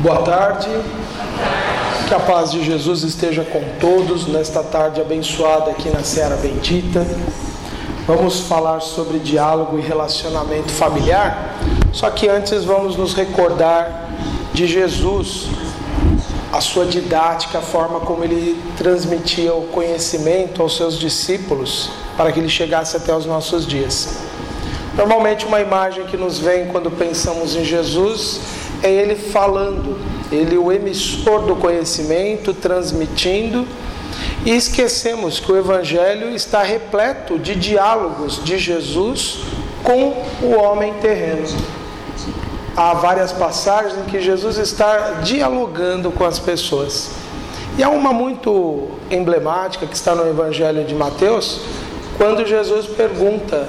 Boa tarde, que a paz de Jesus esteja com todos nesta tarde abençoada aqui na Seara Bendita. Vamos falar sobre diálogo e relacionamento familiar, só que antes vamos nos recordar de Jesus, a sua didática, a forma como ele transmitia o conhecimento aos seus discípulos para que ele chegasse até os nossos dias. Normalmente uma imagem que nos vem quando pensamos em Jesus é ele falando, ele o emissor do conhecimento, transmitindo, e esquecemos que o Evangelho está repleto de diálogos de Jesus com o homem terreno. Há várias passagens em que Jesus está dialogando com as pessoas. E há uma muito emblemática que está no Evangelho de Mateus, quando Jesus pergunta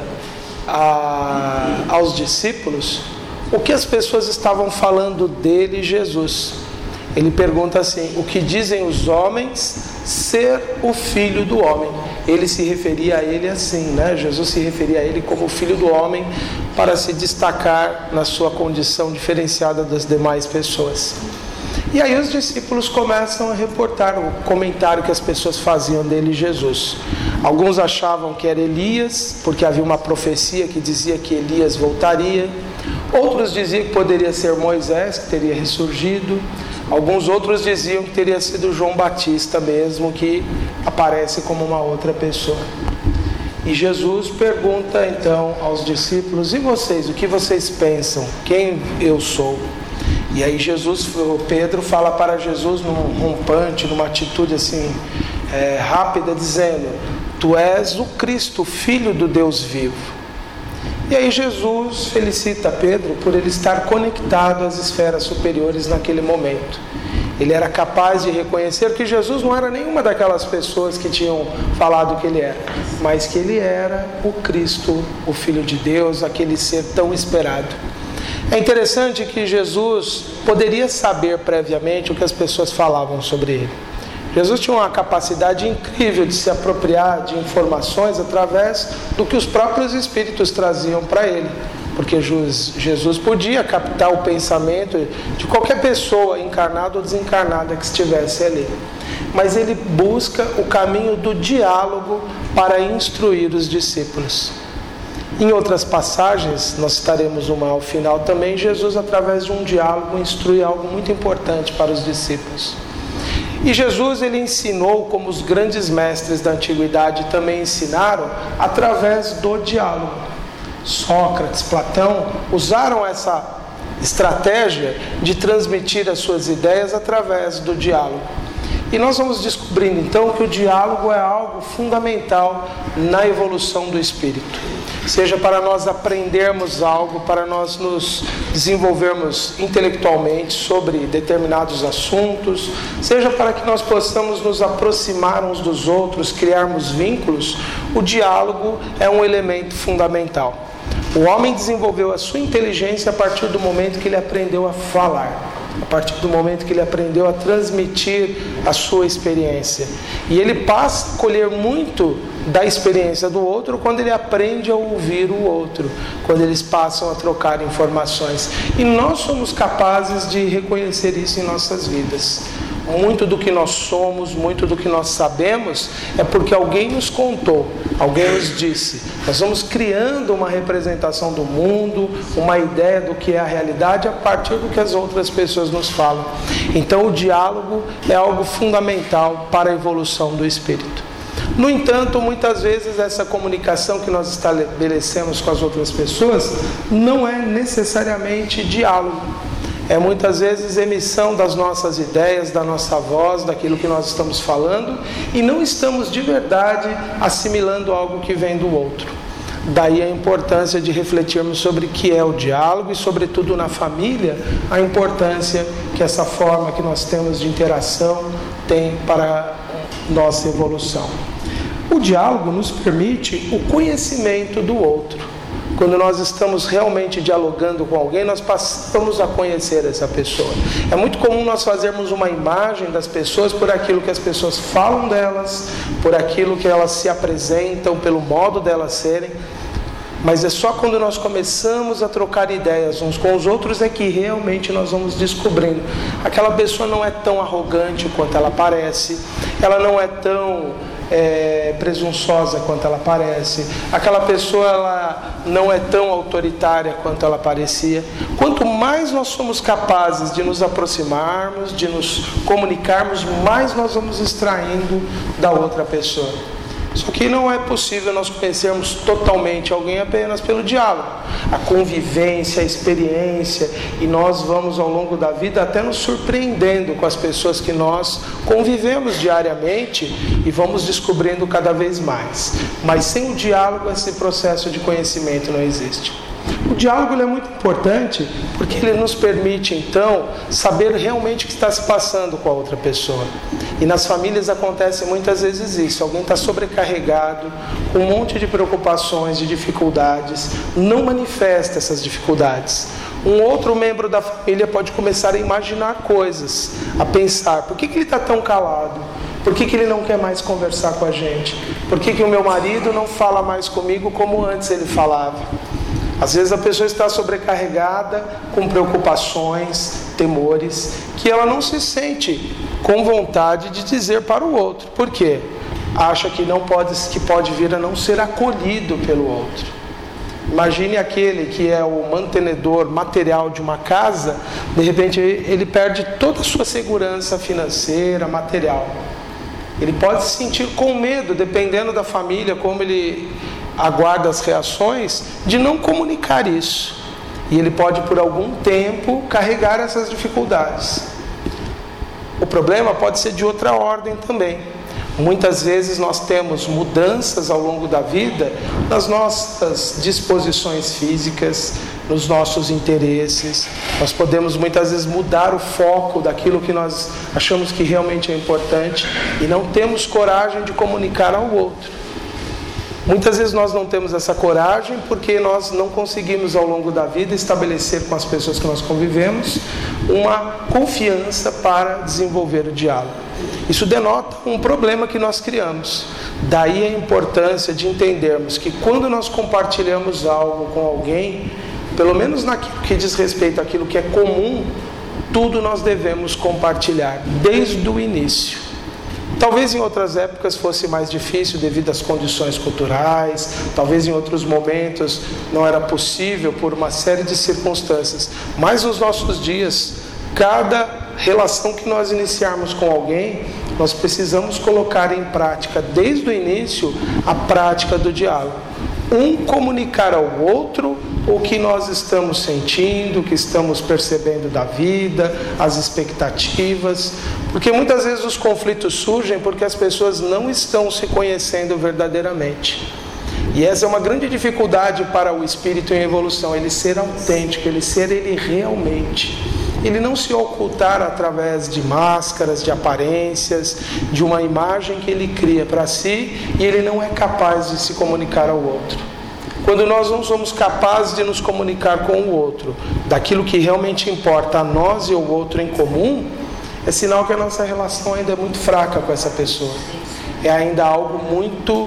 aos discípulos o que as pessoas estavam falando dele, Jesus. Ele pergunta assim: o que dizem os homens ser o Filho do Homem? Ele se referia a ele assim, né? Jesus se referia a ele como o Filho do Homem para se destacar na sua condição diferenciada das demais pessoas. E aí os discípulos começam a reportar o comentário que as pessoas faziam dele, Jesus. Alguns achavam que era Elias, porque havia uma profecia que dizia que Elias voltaria. Outros diziam que poderia ser Moisés, que teria ressurgido. Alguns outros diziam que teria sido João Batista mesmo, que aparece como uma outra pessoa. E Jesus pergunta então aos discípulos: e vocês, o que vocês pensam? Quem eu sou? E aí Pedro fala para Jesus num rompante, numa atitude assim rápida, dizendo: tu és o Cristo, Filho do Deus vivo. E aí Jesus felicita Pedro por ele estar conectado às esferas superiores naquele momento. Ele era capaz de reconhecer que Jesus não era nenhuma daquelas pessoas que tinham falado que ele era, mas que ele era o Cristo, o Filho de Deus, aquele ser tão esperado. É interessante que Jesus poderia saber previamente o que as pessoas falavam sobre ele. Jesus tinha uma capacidade incrível de se apropriar de informações através do que os próprios Espíritos traziam para ele. Porque Jesus podia captar o pensamento de qualquer pessoa, encarnada ou desencarnada, que estivesse ali. Mas ele busca o caminho do diálogo para instruir os discípulos. Em outras passagens, nós citaremos uma ao final também, Jesus, através de um diálogo, instrui algo muito importante para os discípulos. E Jesus, ele ensinou, como os grandes mestres da antiguidade também ensinaram, através do diálogo. Sócrates, Platão usaram essa estratégia de transmitir as suas ideias através do diálogo. E nós vamos descobrindo então que o diálogo é algo fundamental na evolução do espírito. Seja para nós aprendermos algo, para nós nos desenvolvermos intelectualmente sobre determinados assuntos, seja para que nós possamos nos aproximar uns dos outros, criarmos vínculos, o diálogo é um elemento fundamental. O homem desenvolveu a sua inteligência a partir do momento que ele aprendeu a falar, a partir do momento que ele aprendeu a transmitir a sua experiência. E ele passa a colher muito da experiência do outro quando ele aprende a ouvir o outro, quando eles passam a trocar informações. E nós somos capazes de reconhecer isso em nossas vidas. Muito do que nós somos, muito do que nós sabemos é porque alguém nos contou, alguém nos disse. Nós vamos criando uma representação do mundo, uma ideia do que é a realidade a partir do que as outras pessoas nos falam. Então o diálogo é algo fundamental para a evolução do espírito. No entanto, muitas vezes essa comunicação que nós estabelecemos com as outras pessoas não é necessariamente diálogo. É muitas vezes emissão das nossas ideias, da nossa voz, daquilo que nós estamos falando, e não estamos de verdade assimilando algo que vem do outro. Daí a importância de refletirmos sobre o que é o diálogo e, sobretudo na família, a importância que essa forma que nós temos de interação tem para a nossa evolução. O diálogo nos permite o conhecimento do outro. Quando nós estamos realmente dialogando com alguém, nós passamos a conhecer essa pessoa. É muito comum nós fazermos uma imagem das pessoas por aquilo que as pessoas falam delas, por aquilo que elas se apresentam, pelo modo delas serem. Mas é só quando nós começamos a trocar ideias uns com os outros é que realmente nós vamos descobrindo. Aquela pessoa não é tão arrogante quanto ela parece, ela não é tão presunçosa quanto ela parece, aquela pessoa ela não é tão autoritária quanto ela parecia. Quanto mais nós somos capazes de nos aproximarmos, de nos comunicarmos, mais nós vamos extraindo da outra pessoa. Só que não é possível nós conhecermos totalmente alguém apenas pelo diálogo. A convivência, a experiência, e nós vamos ao longo da vida até nos surpreendendo com as pessoas que nós convivemos diariamente e vamos descobrindo cada vez mais. Mas sem o diálogo esse processo de conhecimento não existe. O diálogo é muito importante porque ele nos permite então saber realmente o que está se passando com a outra pessoa. E nas famílias acontece muitas vezes isso. Alguém está sobrecarregado, com um monte de preocupações, de dificuldades, não manifesta essas dificuldades. Um outro membro da família pode começar a imaginar coisas, a pensar: por que ele está tão calado? Por que ele não quer mais conversar com a gente? Por que o meu marido não fala mais comigo como antes ele falava? Às vezes a pessoa está sobrecarregada com preocupações, temores, que ela não se sente com vontade de dizer para o outro. Por quê? Acha que pode vir a não ser acolhido pelo outro. Imagine aquele que é o mantenedor material de uma casa, de repente ele perde toda a sua segurança financeira, material. Ele pode se sentir com medo, dependendo da família, como ele aguarda as reações, de não comunicar isso. E ele pode por algum tempo carregar essas dificuldades. O problema pode ser de outra ordem também. Muitas vezes nós temos mudanças ao longo da vida nas nossas disposições físicas, nos nossos interesses. Nós podemos muitas vezes mudar o foco daquilo que nós achamos que realmente é importante e não temos coragem de comunicar ao outro. Muitas vezes nós não temos essa coragem porque nós não conseguimos ao longo da vida estabelecer com as pessoas que nós convivemos uma confiança para desenvolver o diálogo. Isso denota um problema que nós criamos. Daí a importância de entendermos que quando nós compartilhamos algo com alguém, pelo menos naquilo que diz respeito àquilo que é comum, tudo nós devemos compartilhar desde o início. Talvez em outras épocas fosse mais difícil devido às condições culturais, talvez em outros momentos não era possível por uma série de circunstâncias. Mas nos nossos dias, cada relação que nós iniciarmos com alguém, nós precisamos colocar em prática desde o início a prática do diálogo. Um comunicar ao outro o que nós estamos sentindo, o que estamos percebendo da vida, as expectativas, porque muitas vezes os conflitos surgem porque as pessoas não estão se conhecendo verdadeiramente. E essa é uma grande dificuldade para o espírito em evolução, ele ser autêntico, ele ser ele realmente. Ele não se ocultar através de máscaras, de aparências, de uma imagem que ele cria para si e ele não é capaz de se comunicar ao outro. Quando nós não somos capazes de nos comunicar com o outro, daquilo que realmente importa a nós e ao outro em comum, é sinal que a nossa relação ainda é muito fraca com essa pessoa. É ainda algo muito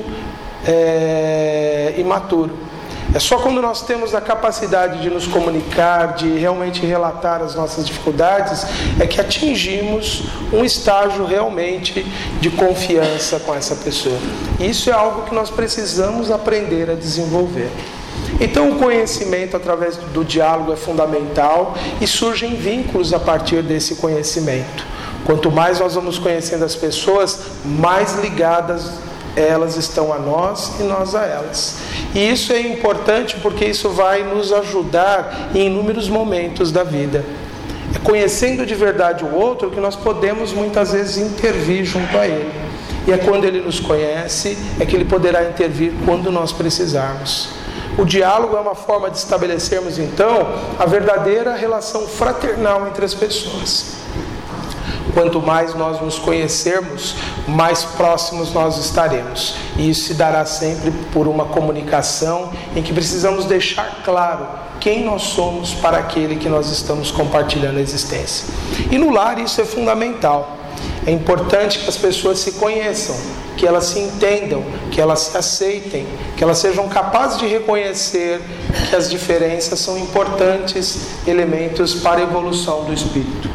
imaturo. É só quando nós temos a capacidade de nos comunicar, de realmente relatar as nossas dificuldades, é que atingimos um estágio realmente de confiança com essa pessoa. Isso é algo que nós precisamos aprender a desenvolver. Então o conhecimento através do diálogo é fundamental e surgem vínculos a partir desse conhecimento. Quanto mais nós vamos conhecendo as pessoas, mais ligadas elas estão a nós e nós a elas. E isso é importante porque isso vai nos ajudar em inúmeros momentos da vida. É conhecendo de verdade o outro que nós podemos muitas vezes intervir junto a ele. E é quando ele nos conhece, é que ele poderá intervir quando nós precisarmos. O diálogo é uma forma de estabelecermos então a verdadeira relação fraternal entre as pessoas. Quanto mais nós nos conhecermos, mais próximos nós estaremos. E isso se dará sempre por uma comunicação em que precisamos deixar claro quem nós somos para aquele que nós estamos compartilhando a existência. E no lar isso é fundamental. É importante que as pessoas se conheçam, que elas se entendam, que elas se aceitem, que elas sejam capazes de reconhecer que as diferenças são importantes elementos para a evolução do espírito.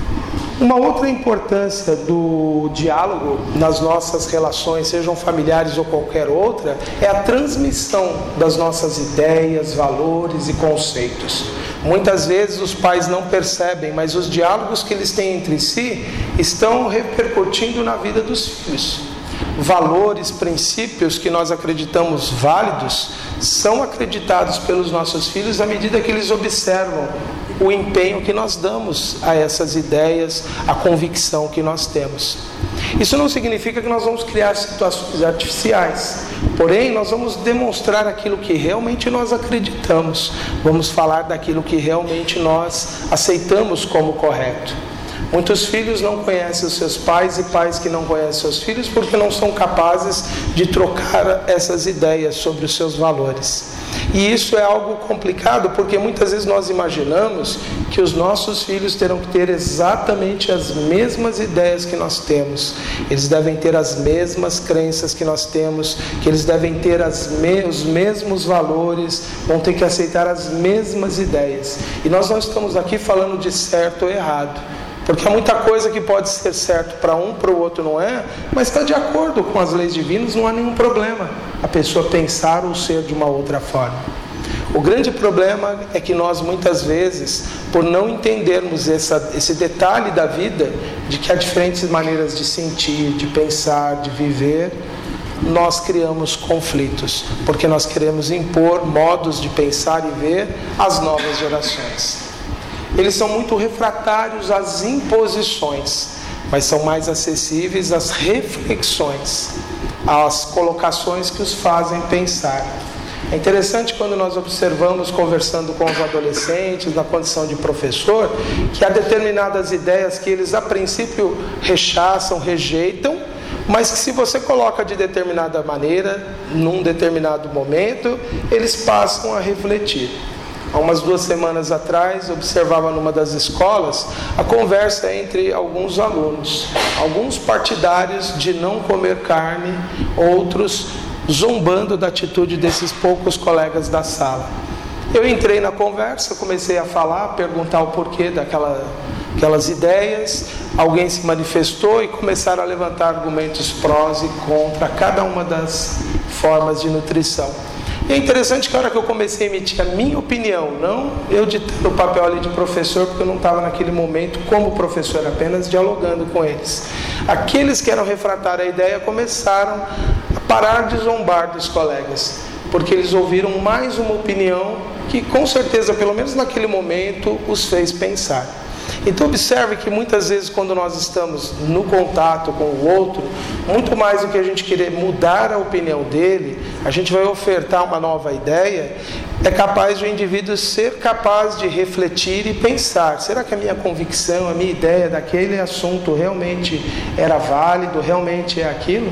Uma outra importância do diálogo nas nossas relações, sejam familiares ou qualquer outra, é a transmissão das nossas ideias, valores e conceitos. Muitas vezes os pais não percebem, mas os diálogos que eles têm entre si estão repercutindo na vida dos filhos. Valores, princípios que nós acreditamos válidos, são acreditados pelos nossos filhos à medida que eles observam o empenho que nós damos a essas ideias, a convicção que nós temos. Isso não significa que nós vamos criar situações artificiais, porém nós vamos demonstrar aquilo que realmente nós acreditamos, vamos falar daquilo que realmente nós aceitamos como correto. Muitos filhos não conhecem os seus pais e pais que não conhecem seus filhos porque não são capazes de trocar essas ideias sobre os seus valores. E isso é algo complicado porque muitas vezes nós imaginamos que os nossos filhos terão que ter exatamente as mesmas ideias que nós temos. Eles devem ter as mesmas crenças que nós temos, que eles devem ter os mesmos valores, vão ter que aceitar as mesmas ideias. E nós não estamos aqui falando de certo ou errado. Porque há muita coisa que pode ser certo para um, para o outro não é, mas está de acordo com as leis divinas, não há nenhum problema a pessoa pensar ou ser de uma outra forma. O grande problema é que nós muitas vezes, por não entendermos esse detalhe da vida, de que há diferentes maneiras de sentir, de pensar, de viver, nós criamos conflitos, porque nós queremos impor modos de pensar e ver às novas gerações. Eles são muito refratários às imposições, mas são mais acessíveis às reflexões, às colocações que os fazem pensar. É interessante quando nós observamos, conversando com os adolescentes, na condição de professor, que há determinadas ideias que eles a princípio rechaçam, rejeitam, mas que se você coloca de determinada maneira, num determinado momento, eles passam a refletir. Há umas 2 semanas atrás, observava numa das escolas a conversa entre alguns alunos, alguns partidários de não comer carne, outros zombando da atitude desses poucos colegas da sala. Eu entrei na conversa, comecei a falar, perguntar o porquê daquelas ideias, alguém se manifestou e começaram a levantar argumentos prós e contra cada uma das formas de nutrição. E é interessante que a hora que eu comecei a emitir a minha opinião, não eu ditando o papel ali de professor, porque eu não estava naquele momento como professor, apenas dialogando com eles. Aqueles que eram refratários à ideia começaram a parar de zombar dos colegas, porque eles ouviram mais uma opinião que com certeza, pelo menos naquele momento, os fez pensar. Então observe que muitas vezes quando nós estamos no contato com o outro, muito mais do que a gente querer mudar a opinião dele, a gente vai ofertar uma nova ideia, é capaz do indivíduo ser capaz de refletir e pensar, será que a minha convicção, a minha ideia daquele assunto realmente era válido, realmente é aquilo?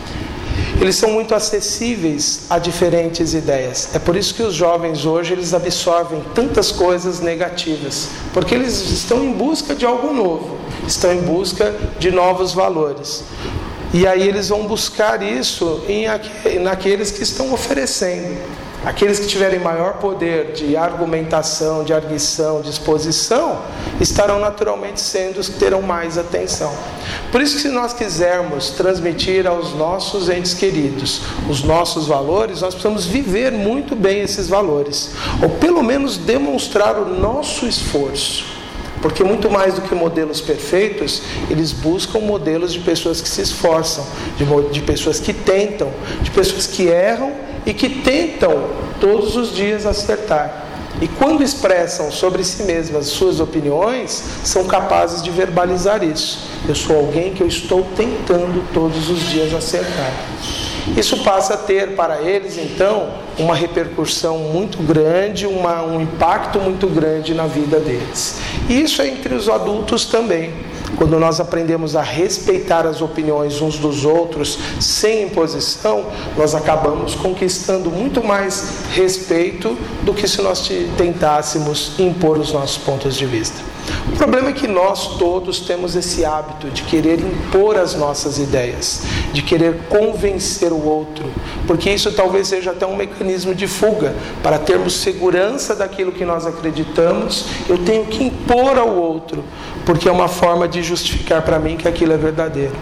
Eles são muito acessíveis a diferentes ideias. É por isso que os jovens hoje eles absorvem tantas coisas negativas, porque eles estão em busca de algo novo, estão em busca de novos valores. E aí eles vão buscar isso naqueles que estão oferecendo. Aqueles que tiverem maior poder de argumentação, de arguição, de exposição, estarão naturalmente sendo os que terão mais atenção. Por isso que se nós quisermos transmitir aos nossos entes queridos os nossos valores, nós precisamos viver muito bem esses valores, ou pelo menos demonstrar o nosso esforço. Porque muito mais do que modelos perfeitos, eles buscam modelos de pessoas que se esforçam, de pessoas que tentam, de pessoas que erram e que tentam todos os dias acertar. E quando expressam sobre si mesmas suas opiniões, são capazes de verbalizar isso. Eu sou alguém que eu estou tentando todos os dias acertar. Isso passa a ter para eles, então, uma repercussão muito grande, um impacto muito grande na vida deles. E isso é entre os adultos também. Quando nós aprendemos a respeitar as opiniões uns dos outros, sem imposição, nós acabamos conquistando muito mais respeito do que se nós tentássemos impor os nossos pontos de vista. O problema é que nós todos temos esse hábito de querer impor as nossas ideias, de querer convencer o outro, porque isso talvez seja até um mecanismo de fuga. Para termos segurança daquilo que nós acreditamos, eu tenho que impor ao outro, porque é uma forma de justificar para mim que aquilo é verdadeiro.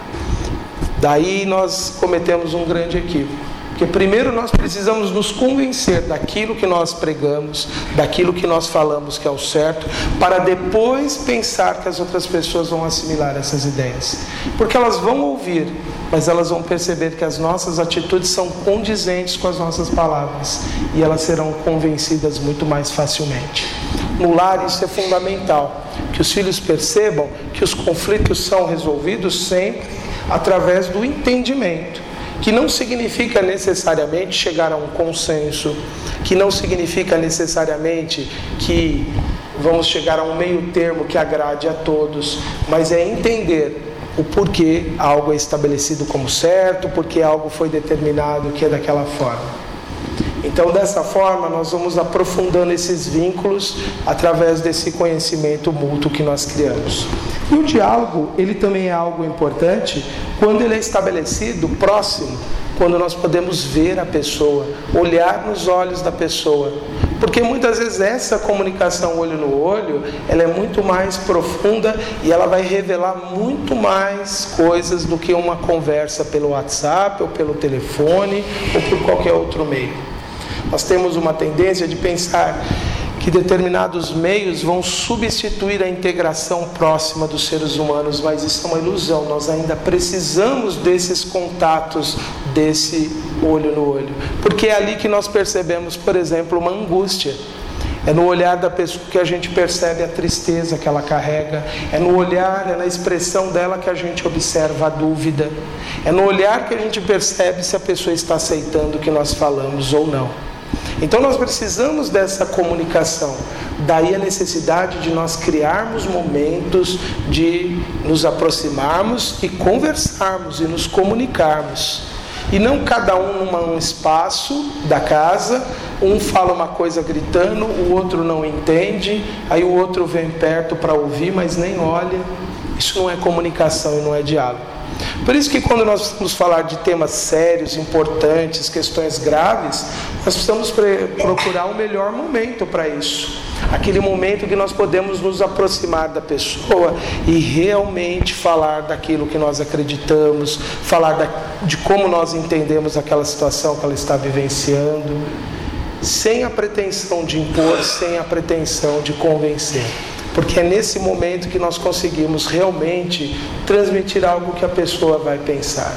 Daí nós cometemos um grande equívoco. Porque primeiro nós precisamos nos convencer daquilo que nós pregamos, daquilo que nós falamos que é o certo, para depois pensar que as outras pessoas vão assimilar essas ideias. Porque elas vão ouvir, mas elas vão perceber que as nossas atitudes são condizentes com as nossas palavras, e elas serão convencidas muito mais facilmente. No lar isso é fundamental, que os filhos percebam que os conflitos são resolvidos sempre através do entendimento, que não significa necessariamente chegar a um consenso, que não significa necessariamente que vamos chegar a um meio termo que agrade a todos, mas é entender o porquê algo é estabelecido como certo, porque algo foi determinado que é daquela forma. Então, dessa forma, nós vamos aprofundando esses vínculos através desse conhecimento mútuo que nós criamos. E o diálogo, ele também é algo importante quando ele é estabelecido próximo, quando nós podemos ver a pessoa, olhar nos olhos da pessoa. Porque muitas vezes essa comunicação olho no olho, ela é muito mais profunda e ela vai revelar muito mais coisas do que uma conversa pelo WhatsApp, ou pelo telefone, ou por qualquer outro meio. Nós temos uma tendência de pensar que determinados meios vão substituir a integração próxima dos seres humanos, mas isso é uma ilusão. Nós ainda precisamos desses contatos, desse olho no olho, porque é ali que nós percebemos, por exemplo, uma angústia. É no olhar da pessoa que a gente percebe a tristeza que ela carrega. É no olhar, é na expressão dela que a gente observa a dúvida. É no olhar que a gente percebe se a pessoa está aceitando o que nós falamos ou não. Então nós precisamos dessa comunicação. Daí a necessidade de nós criarmos momentos de nos aproximarmos e conversarmos e nos comunicarmos. E não cada um num espaço da casa, um fala uma coisa gritando, o outro não entende, aí o outro vem perto para ouvir, mas nem olha. Isso não é comunicação e não é diálogo. Por isso que quando nós vamos falar de temas sérios, importantes, questões graves, nós precisamos procurar o melhor momento para isso. Aquele momento que nós podemos nos aproximar da pessoa e realmente falar daquilo que nós acreditamos, falar de como nós entendemos aquela situação que ela está vivenciando, sem a pretensão de impor, sem a pretensão de convencer. Porque é nesse momento que nós conseguimos realmente transmitir algo que a pessoa vai pensar.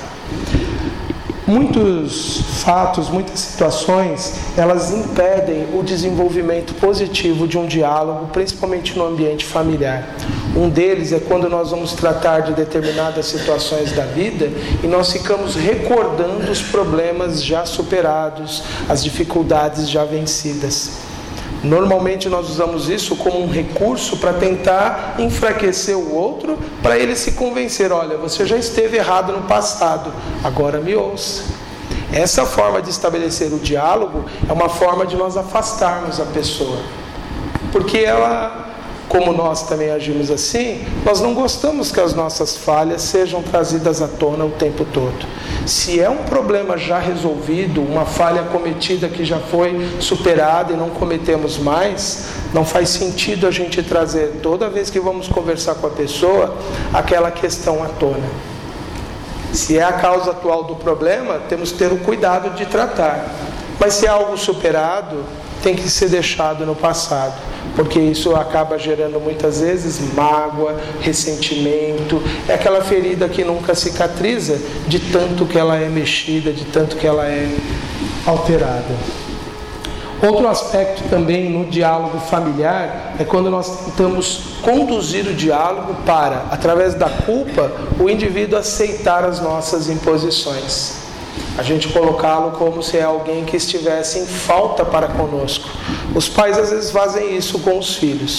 Muitos fatos, muitas situações, elas impedem o desenvolvimento positivo de um diálogo, principalmente no ambiente familiar. Um deles é quando nós vamos tratar de determinadas situações da vida e nós ficamos recordando os problemas já superados, as dificuldades já vencidas. Normalmente nós usamos isso como um recurso para tentar enfraquecer o outro, para ele se convencer: olha, você já esteve errado no passado, agora me ouça. Essa forma de estabelecer o diálogo é uma forma de nós afastarmos a pessoa, porque ela, como nós também agimos assim, nós não gostamos que as nossas falhas sejam trazidas à tona o tempo todo. Se é um problema já resolvido, uma falha cometida que já foi superada e não cometemos mais, não faz sentido a gente trazer, toda vez que vamos conversar com a pessoa, aquela questão à tona. Se é a causa atual do problema, temos que ter o cuidado de tratar. Mas se é algo superado, tem que ser deixado no passado, porque isso acaba gerando muitas vezes mágoa, ressentimento, é aquela ferida que nunca cicatriza de tanto que ela é mexida, de tanto que ela é alterada. Outro aspecto também no diálogo familiar é quando nós tentamos conduzir o diálogo para, através da culpa, o indivíduo aceitar as nossas imposições. A gente colocá-lo como se é alguém que estivesse em falta para conosco. Os pais às vezes fazem isso com os filhos.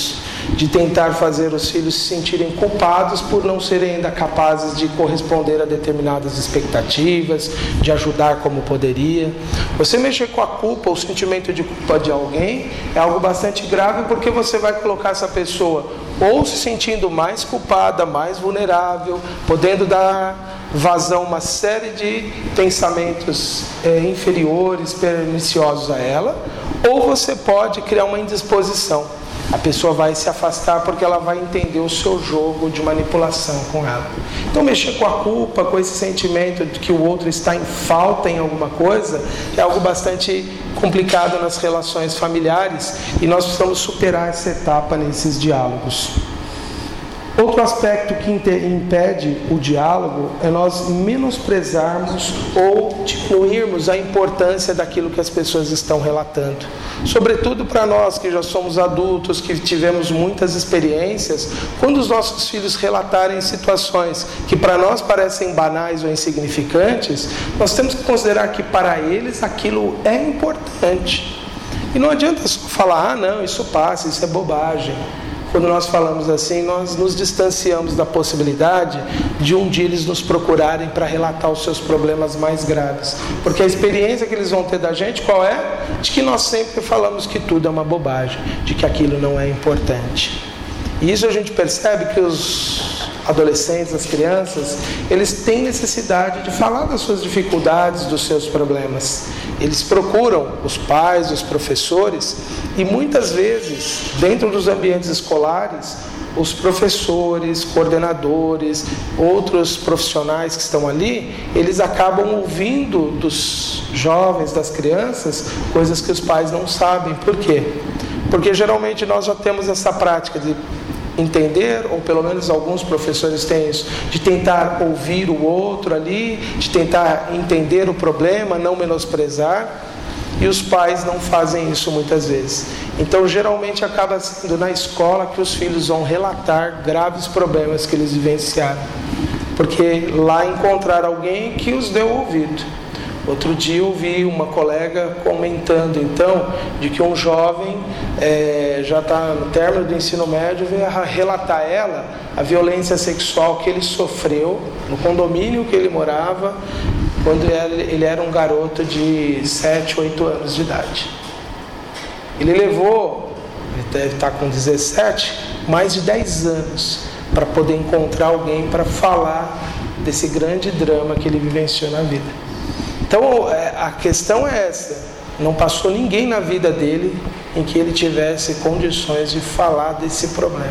de tentar fazer os filhos se sentirem culpados por não serem ainda capazes de corresponder a determinadas expectativas, de ajudar como poderia. Você mexer com a culpa, o sentimento de culpa de alguém, é algo bastante grave, porque você vai colocar essa pessoa ou se sentindo mais culpada, mais vulnerável, podendo dar vazão a uma série de pensamentos inferiores, perniciosos a ela, ou você pode criar uma indisposição. A pessoa vai se afastar porque ela vai entender o seu jogo de manipulação com ela. Então, mexer com a culpa, com esse sentimento de que o outro está em falta em alguma coisa, é algo bastante complicado nas relações familiares, e nós precisamos superar essa etapa nesses diálogos. Outro aspecto que impede o diálogo é nós menosprezarmos ou diminuirmos a importância daquilo que as pessoas estão relatando. Sobretudo para nós que já somos adultos, que tivemos muitas experiências, quando os nossos filhos relatarem situações que para nós parecem banais ou insignificantes, nós temos que considerar que para eles aquilo é importante. E não adianta só falar, não, isso passa, isso é bobagem. Quando nós falamos assim, nós nos distanciamos da possibilidade de um dia eles nos procurarem para relatar os seus problemas mais graves. Porque a experiência que eles vão ter da gente, qual é? De que nós sempre falamos que tudo é uma bobagem, de que aquilo não é importante. E isso a gente percebe que os adolescentes, as crianças, eles têm necessidade de falar das suas dificuldades, dos seus problemas. Eles procuram os pais, os professores, e muitas vezes, dentro dos ambientes escolares, os professores, coordenadores, outros profissionais que estão ali, eles acabam ouvindo dos jovens, das crianças, coisas que os pais não sabem. Por quê? Porque geralmente nós já temos essa prática de entender, ou pelo menos alguns professores têm isso, de tentar ouvir o outro ali, de tentar entender o problema, não menosprezar, e os pais não fazem isso muitas vezes. Então, geralmente acaba sendo na escola que os filhos vão relatar graves problemas que eles vivenciaram, porque lá encontraram alguém que os deu ouvido. Outro dia eu vi uma colega comentando, então, de que um jovem já está no término do ensino médio, veio a relatar a ela a violência sexual que ele sofreu no condomínio que ele morava, quando ele era um garoto de 7, 8 anos de idade. Ele levou, ele deve estar com 17, mais de 10 anos para poder encontrar alguém para falar desse grande drama que ele vivenciou na vida. Então, a questão é essa: não passou ninguém na vida dele em que ele tivesse condições de falar desse problema.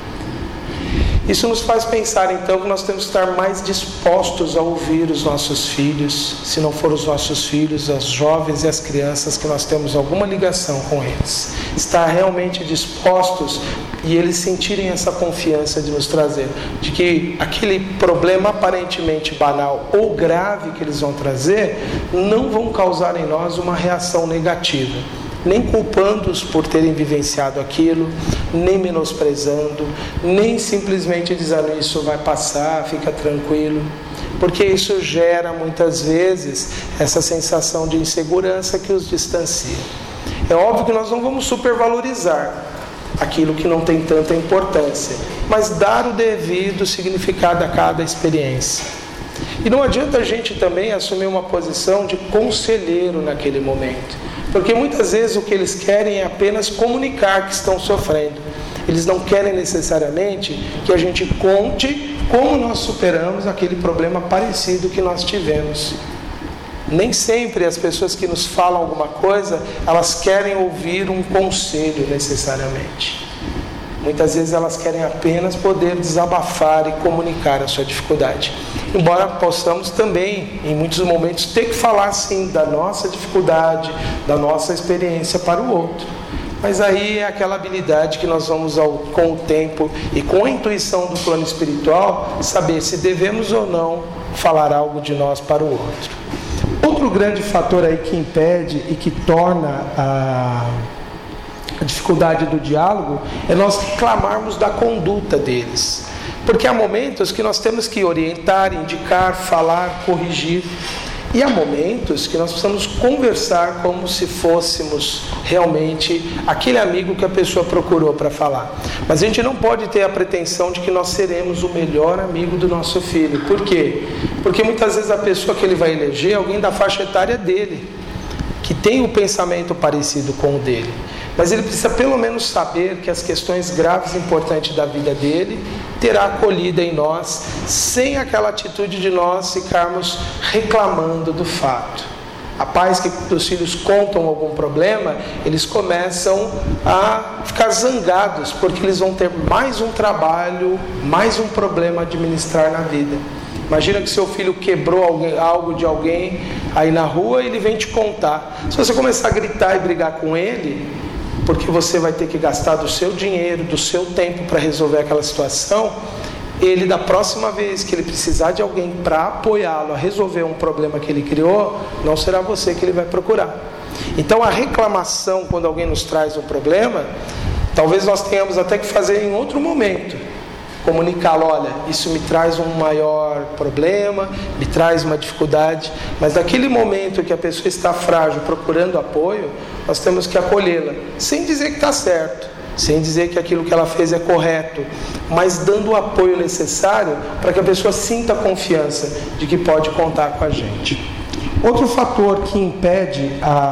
Isso nos faz pensar, então, que nós temos que estar mais dispostos a ouvir os nossos filhos, se não for os nossos filhos, os jovens e as crianças que nós temos alguma ligação com eles. Estar realmente dispostos e eles sentirem essa confiança de nos trazer, de que aquele problema aparentemente banal ou grave que eles vão trazer, não vão causar em nós uma reação negativa, nem culpando-os por terem vivenciado aquilo, nem menosprezando, nem simplesmente dizendo isso vai passar, fica tranquilo, porque isso gera muitas vezes essa sensação de insegurança que os distancia. É óbvio que nós não vamos supervalorizar aquilo que não tem tanta importância, mas dar o devido significado a cada experiência. E não adianta a gente também assumir uma posição de conselheiro naquele momento, porque muitas vezes o que eles querem é apenas comunicar que estão sofrendo. Eles não querem necessariamente que a gente conte como nós superamos aquele problema parecido que nós tivemos. Nem sempre as pessoas que nos falam alguma coisa, elas querem ouvir um conselho necessariamente. Muitas vezes elas querem apenas poder desabafar e comunicar a sua dificuldade. Embora possamos também, em muitos momentos, ter que falar sim da nossa dificuldade, da nossa experiência para o outro. Mas aí é aquela habilidade que nós vamos, com o tempo e com a intuição do plano espiritual, saber se devemos ou não falar algo de nós para o outro. Outro grande fator aí que impede e que torna a dificuldade do diálogo é nós reclamarmos da conduta deles. Porque há momentos que nós temos que orientar, indicar, falar, corrigir. E há momentos que nós precisamos conversar como se fôssemos realmente aquele amigo que a pessoa procurou para falar. Mas a gente não pode ter a pretensão de que nós seremos o melhor amigo do nosso filho. Por quê? Porque muitas vezes a pessoa que ele vai eleger é alguém da faixa etária dele, que tem um pensamento parecido com o dele. Mas ele precisa pelo menos saber que as questões graves e importantes da vida dele terá acolhida em nós, sem aquela atitude de nós ficarmos reclamando do fato. Há pais que os filhos contam algum problema, eles começam a ficar zangados, porque eles vão ter mais um trabalho, mais um problema a administrar na vida. Imagina que seu filho quebrou algo de alguém aí na rua e ele vem te contar. Se você começar a gritar e brigar com ele, porque você vai ter que gastar do seu dinheiro, do seu tempo para resolver aquela situação, ele, da próxima vez que ele precisar de alguém para apoiá-lo a resolver um problema que ele criou, não será você que ele vai procurar. Então a reclamação, quando alguém nos traz um problema, talvez nós tenhamos até que fazer em outro momento. Comunicá-lo, olha, isso me traz um maior problema, me traz uma dificuldade, mas naquele momento que a pessoa está frágil, procurando apoio, nós temos que acolhê-la, sem dizer que está certo, sem dizer que aquilo que ela fez é correto, mas dando o apoio necessário para que a pessoa sinta a confiança de que pode contar com a gente. Outro fator que impede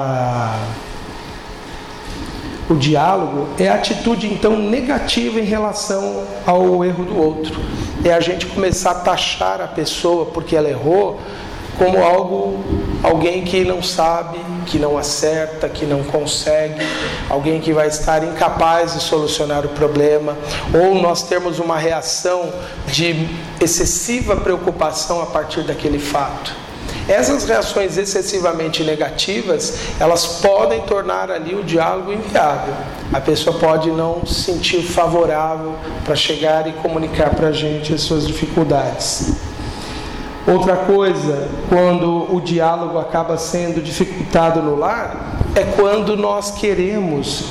o diálogo é a atitude então negativa em relação ao erro do outro. É a gente começar a taxar a pessoa porque ela errou como alguém que não sabe, que não acerta, que não consegue, alguém que vai estar incapaz de solucionar o problema, ou nós termos uma reação de excessiva preocupação a partir daquele fato. Essas reações excessivamente negativas, elas podem tornar ali o diálogo inviável. A pessoa pode não se sentir favorável para chegar e comunicar para a gente as suas dificuldades. Outra coisa, quando o diálogo acaba sendo dificultado no lar, é quando nós queremos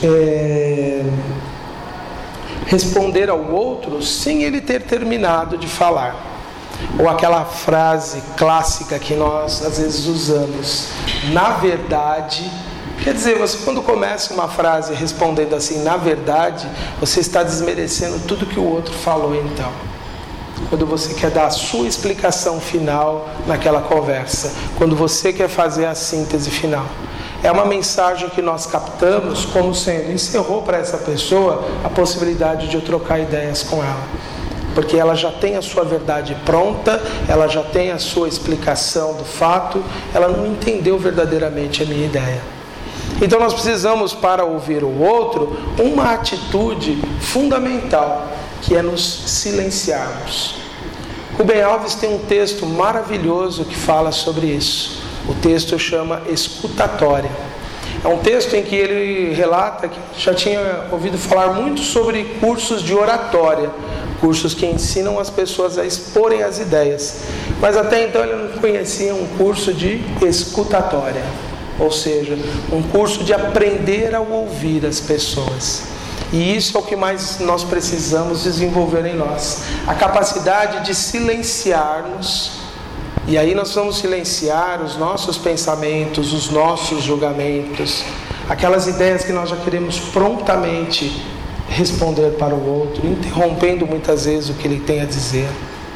responder ao outro sem ele ter terminado de falar. Ou aquela frase clássica que nós às vezes usamos, na verdade. Quer dizer, você quando começa uma frase respondendo assim, na verdade, você está desmerecendo tudo que o outro falou então. Quando você quer dar a sua explicação final naquela conversa, quando você quer fazer a síntese final. É uma mensagem que nós captamos como sendo, encerrou para essa pessoa a possibilidade de eu trocar ideias com ela. Porque ela já tem a sua verdade pronta, ela já tem a sua explicação do fato, ela não entendeu verdadeiramente a minha ideia. Então nós precisamos, para ouvir o outro, uma atitude fundamental, que é nos silenciarmos. Rubem Alves tem um texto maravilhoso que fala sobre isso. O texto chama Escutatória. É um texto em que ele relata que já tinha ouvido falar muito sobre cursos de oratória, cursos que ensinam as pessoas a exporem as ideias. Mas até então ele não conhecia um curso de escutatória, ou seja, um curso de aprender a ouvir as pessoas. E isso é o que mais nós precisamos desenvolver em nós. A capacidade de silenciar-nos. E aí nós vamos silenciar os nossos pensamentos, os nossos julgamentos, aquelas ideias que nós já queremos prontamente responder para o outro, interrompendo muitas vezes o que ele tem a dizer.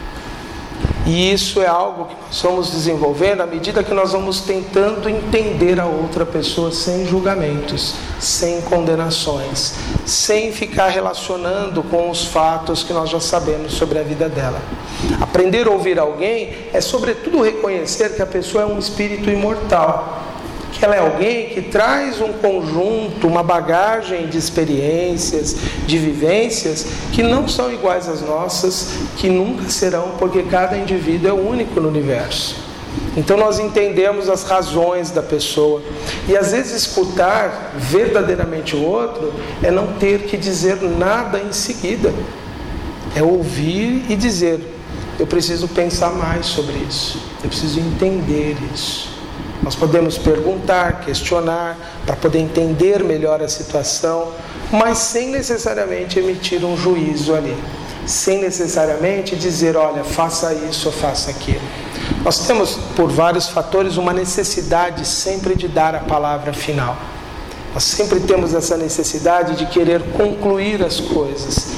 E isso é algo que nós vamos desenvolvendo à medida que nós vamos tentando entender a outra pessoa sem julgamentos, sem condenações, sem ficar relacionando com os fatos que nós já sabemos sobre a vida dela. Aprender a ouvir alguém é sobretudo reconhecer que a pessoa é um espírito imortal, que ela é alguém que traz um conjunto, uma bagagem de experiências, de vivências que não são iguais às nossas, que nunca serão, porque cada indivíduo é único no universo. Então nós entendemos as razões da pessoa. E às vezes escutar verdadeiramente o outro é não ter que dizer nada em seguida. É ouvir e dizer, eu preciso pensar mais sobre isso, eu preciso entender isso. Nós podemos perguntar, questionar, para poder entender melhor a situação, mas sem necessariamente emitir um juízo ali. Sem necessariamente dizer, olha, faça isso ou faça aquilo. Nós temos, por vários fatores, uma necessidade sempre de dar a palavra final. Nós sempre temos essa necessidade de querer concluir as coisas.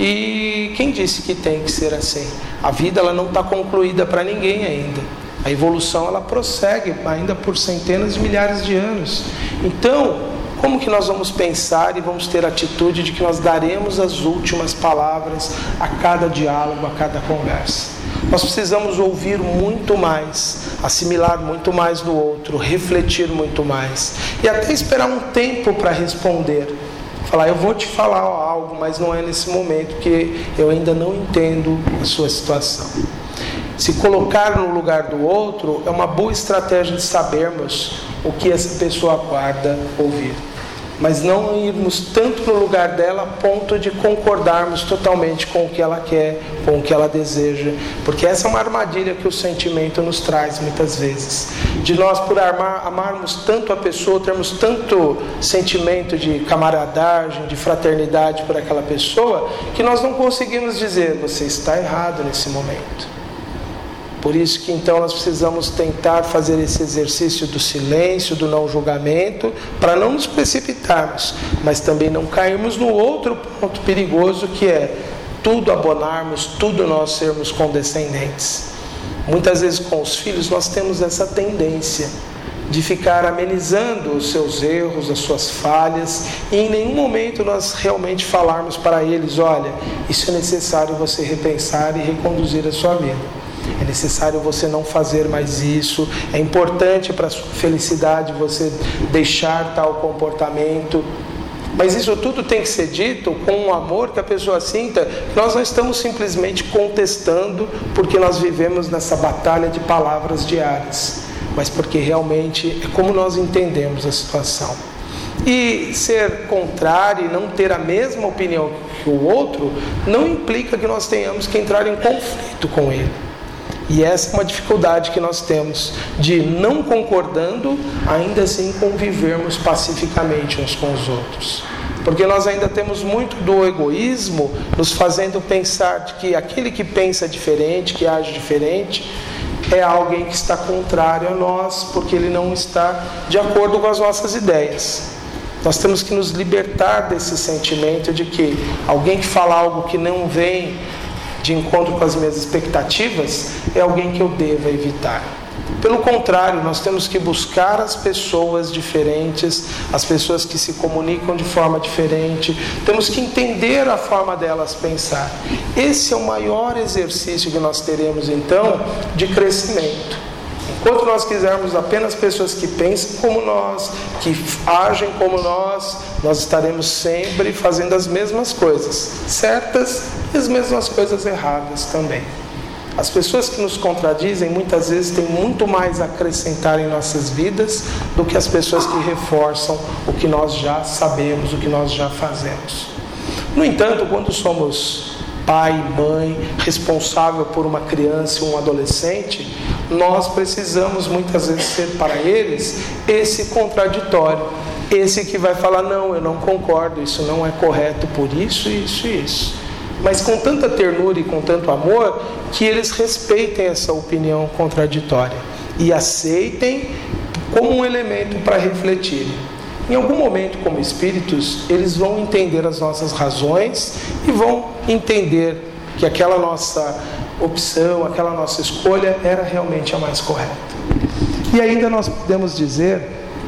E quem disse que tem que ser assim? A vida ela não está concluída para ninguém ainda. A evolução ela prossegue ainda por centenas de milhares de anos. Então, como que nós vamos pensar e vamos ter a atitude de que nós daremos as últimas palavras a cada diálogo, a cada conversa? Nós precisamos ouvir muito mais, assimilar muito mais do outro, refletir muito mais e até esperar um tempo para responder. Falar, eu vou te falar algo, mas não é nesse momento, porque eu ainda não entendo a sua situação. Se colocar no lugar do outro é uma boa estratégia de sabermos o que essa pessoa aguarda ouvir. Mas não irmos tanto no lugar dela a ponto de concordarmos totalmente com o que ela quer, com o que ela deseja. Porque essa é uma armadilha que o sentimento nos traz muitas vezes. De nós, por amarmos tanto a pessoa, termos tanto sentimento de camaradagem, de fraternidade por aquela pessoa, que nós não conseguimos dizer, você está errado nesse momento. Por isso que então nós precisamos tentar fazer esse exercício do silêncio, do não julgamento, para não nos precipitarmos, mas também não cairmos no outro ponto perigoso, que é tudo abonarmos, tudo nós sermos condescendentes. Muitas vezes com os filhos nós temos essa tendência de ficar amenizando os seus erros, as suas falhas, e em nenhum momento nós realmente falarmos para eles, olha, isso é necessário você repensar e reconduzir a sua vida. É necessário você não fazer mais isso. É importante para a sua felicidade você deixar tal comportamento. Mas isso tudo tem que ser dito com um amor que a pessoa sinta que nós não estamos simplesmente contestando porque nós vivemos nessa batalha de palavras diárias, mas porque realmente é como nós entendemos a situação. E ser contrário e não ter a mesma opinião que o outro não implica que nós tenhamos que entrar em conflito com ele. E essa é uma dificuldade que nós temos, de não concordando, ainda assim convivermos pacificamente uns com os outros. Porque nós ainda temos muito do egoísmo, nos fazendo pensar de que aquele que pensa diferente, que age diferente, é alguém que está contrário a nós, porque ele não está de acordo com as nossas ideias. Nós temos que nos libertar desse sentimento de que alguém que fala algo que não vem de encontro com as minhas expectativas, é alguém que eu deva evitar. Pelo contrário, nós temos que buscar as pessoas diferentes, as pessoas que se comunicam de forma diferente, temos que entender a forma delas pensar. Esse é o maior exercício que nós teremos, então, de crescimento. Enquanto nós quisermos apenas pessoas que pensam como nós, que agem como nós estaremos sempre fazendo as mesmas coisas certas e as mesmas coisas erradas também. As pessoas que nos contradizem muitas vezes têm muito mais a acrescentar em nossas vidas do que as pessoas que reforçam o que nós já sabemos, o que nós já fazemos. No entanto, quando somos pai, mãe, responsável por uma criança e um adolescente, nós precisamos muitas vezes ser para eles esse contraditório, esse que vai falar, não, eu não concordo, isso não é correto por isso, isso e isso. Mas com tanta ternura e com tanto amor, que eles respeitem essa opinião contraditória e aceitem como um elemento para refletir. Em algum momento, como espíritos, eles vão entender as nossas razões e vão entender que aquela nossa opção, aquela nossa escolha era realmente a mais correta. E ainda nós podemos dizer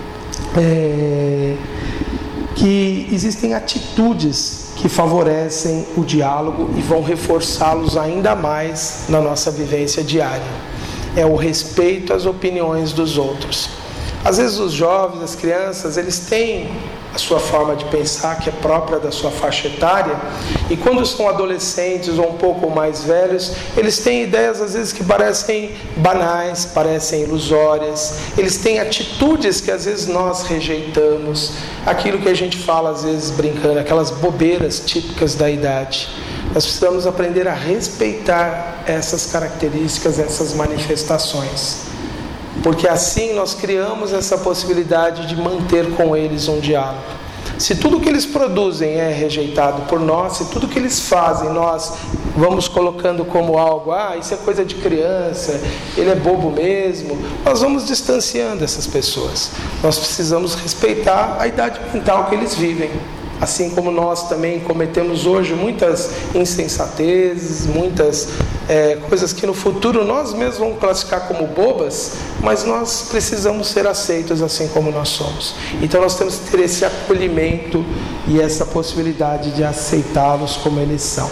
que existem atitudes que favorecem o diálogo e vão reforçá-los ainda mais na nossa vivência diária. É o respeito às opiniões dos outros. Às vezes os jovens, as crianças, eles têm a sua forma de pensar que é própria da sua faixa etária, e quando são adolescentes ou um pouco mais velhos, eles têm ideias às vezes que parecem banais, parecem ilusórias, eles têm atitudes que às vezes nós rejeitamos, aquilo que a gente fala às vezes brincando, aquelas bobeiras típicas da idade. Nós precisamos aprender a respeitar essas características, essas manifestações, porque assim nós criamos essa possibilidade de manter com eles um diálogo. Se tudo que eles produzem é rejeitado por nós, se tudo que eles fazem nós vamos colocando como algo, isso é coisa de criança, ele é bobo mesmo, nós vamos distanciando essas pessoas. Nós precisamos respeitar a idade mental que eles vivem. Assim como nós também cometemos hoje muitas insensatezes, muitas coisas que no futuro nós mesmos vamos classificar como bobas, mas nós precisamos ser aceitos assim como nós somos. Então nós temos que ter esse acolhimento e essa possibilidade de aceitá-los como eles são.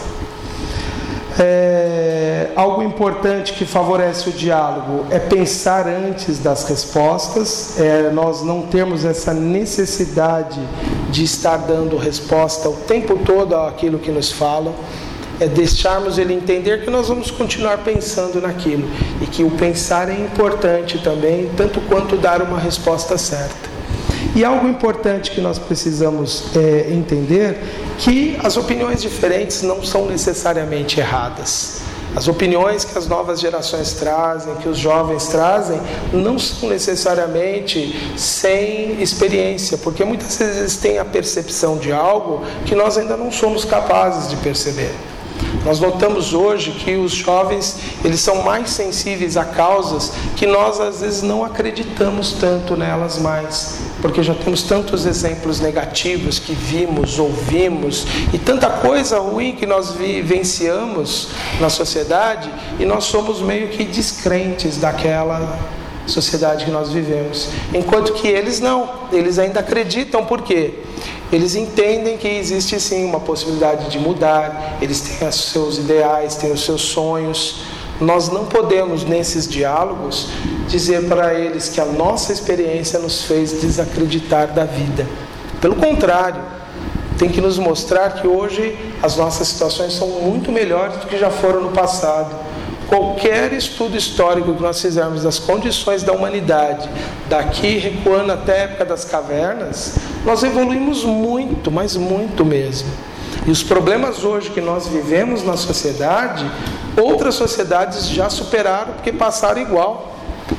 Algo importante que favorece o diálogo é pensar antes das respostas, nós não temos essa necessidade de estar dando resposta o tempo todo àquilo que nos falam, deixarmos ele entender que nós vamos continuar pensando naquilo e que o pensar é importante também, tanto quanto dar uma resposta certa. E algo importante que nós precisamos entender, que as opiniões diferentes não são necessariamente erradas. As opiniões que as novas gerações trazem, que os jovens trazem, não são necessariamente sem experiência, porque muitas vezes eles têm a percepção de algo que nós ainda não somos capazes de perceber. Nós notamos hoje que os jovens, eles são mais sensíveis a causas que nós às vezes não acreditamos tanto nelas mais, porque já temos tantos exemplos negativos que vimos, ouvimos, e tanta coisa ruim que nós vivenciamos na sociedade, e nós somos meio que descrentes daquela sociedade que nós vivemos, enquanto que eles não, eles ainda acreditam. Por quê? Eles entendem que existe sim uma possibilidade de mudar, eles têm os seus ideais, têm os seus sonhos. Nós não podemos, nesses diálogos, dizer para eles que a nossa experiência nos fez desacreditar da vida. Pelo contrário, tem que nos mostrar que hoje as nossas situações são muito melhores do que já foram no passado. Qualquer estudo histórico que nós fizermos das condições da humanidade, daqui recuando até a época das cavernas, nós evoluímos muito, mas muito mesmo. E os problemas hoje que nós vivemos na sociedade, outras sociedades já superaram porque passaram igual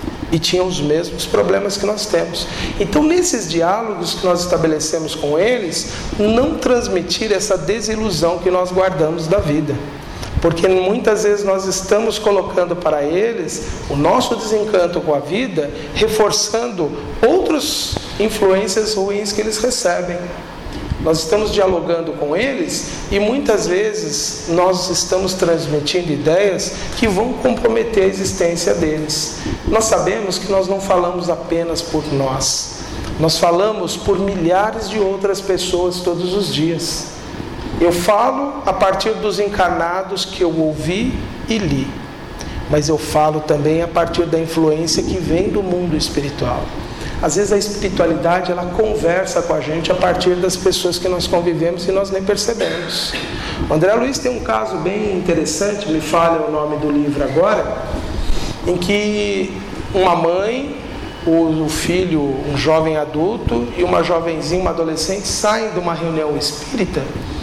e tinham os mesmos problemas que nós temos. Então, nesses diálogos que nós estabelecemos com eles, não transmitir essa desilusão que nós guardamos da vida. Porque muitas vezes nós estamos colocando para eles o nosso desencanto com a vida, reforçando outras influências ruins que eles recebem. Nós estamos dialogando com eles e muitas vezes nós estamos transmitindo ideias que vão comprometer a existência deles. Nós sabemos que nós não falamos apenas por nós. Nós falamos por milhares de outras pessoas todos os dias. Eu falo a partir dos encarnados que eu ouvi e li, mas eu falo também a partir da influência que vem do mundo espiritual. Às vezes a espiritualidade, ela conversa com a gente a partir das pessoas que nós convivemos e nós nem percebemos. O André Luiz tem um caso bem interessante, me falha o nome do livro agora, em que uma mãe, o filho, um jovem adulto e uma jovenzinha, uma adolescente, saem de uma reunião espírita.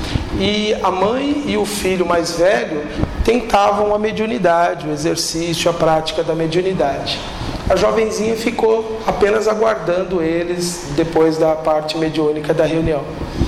E a mãe e o filho mais velho tentavam a mediunidade, o exercício, a prática da mediunidade. A jovenzinha ficou apenas aguardando eles depois da parte mediúnica da reunião.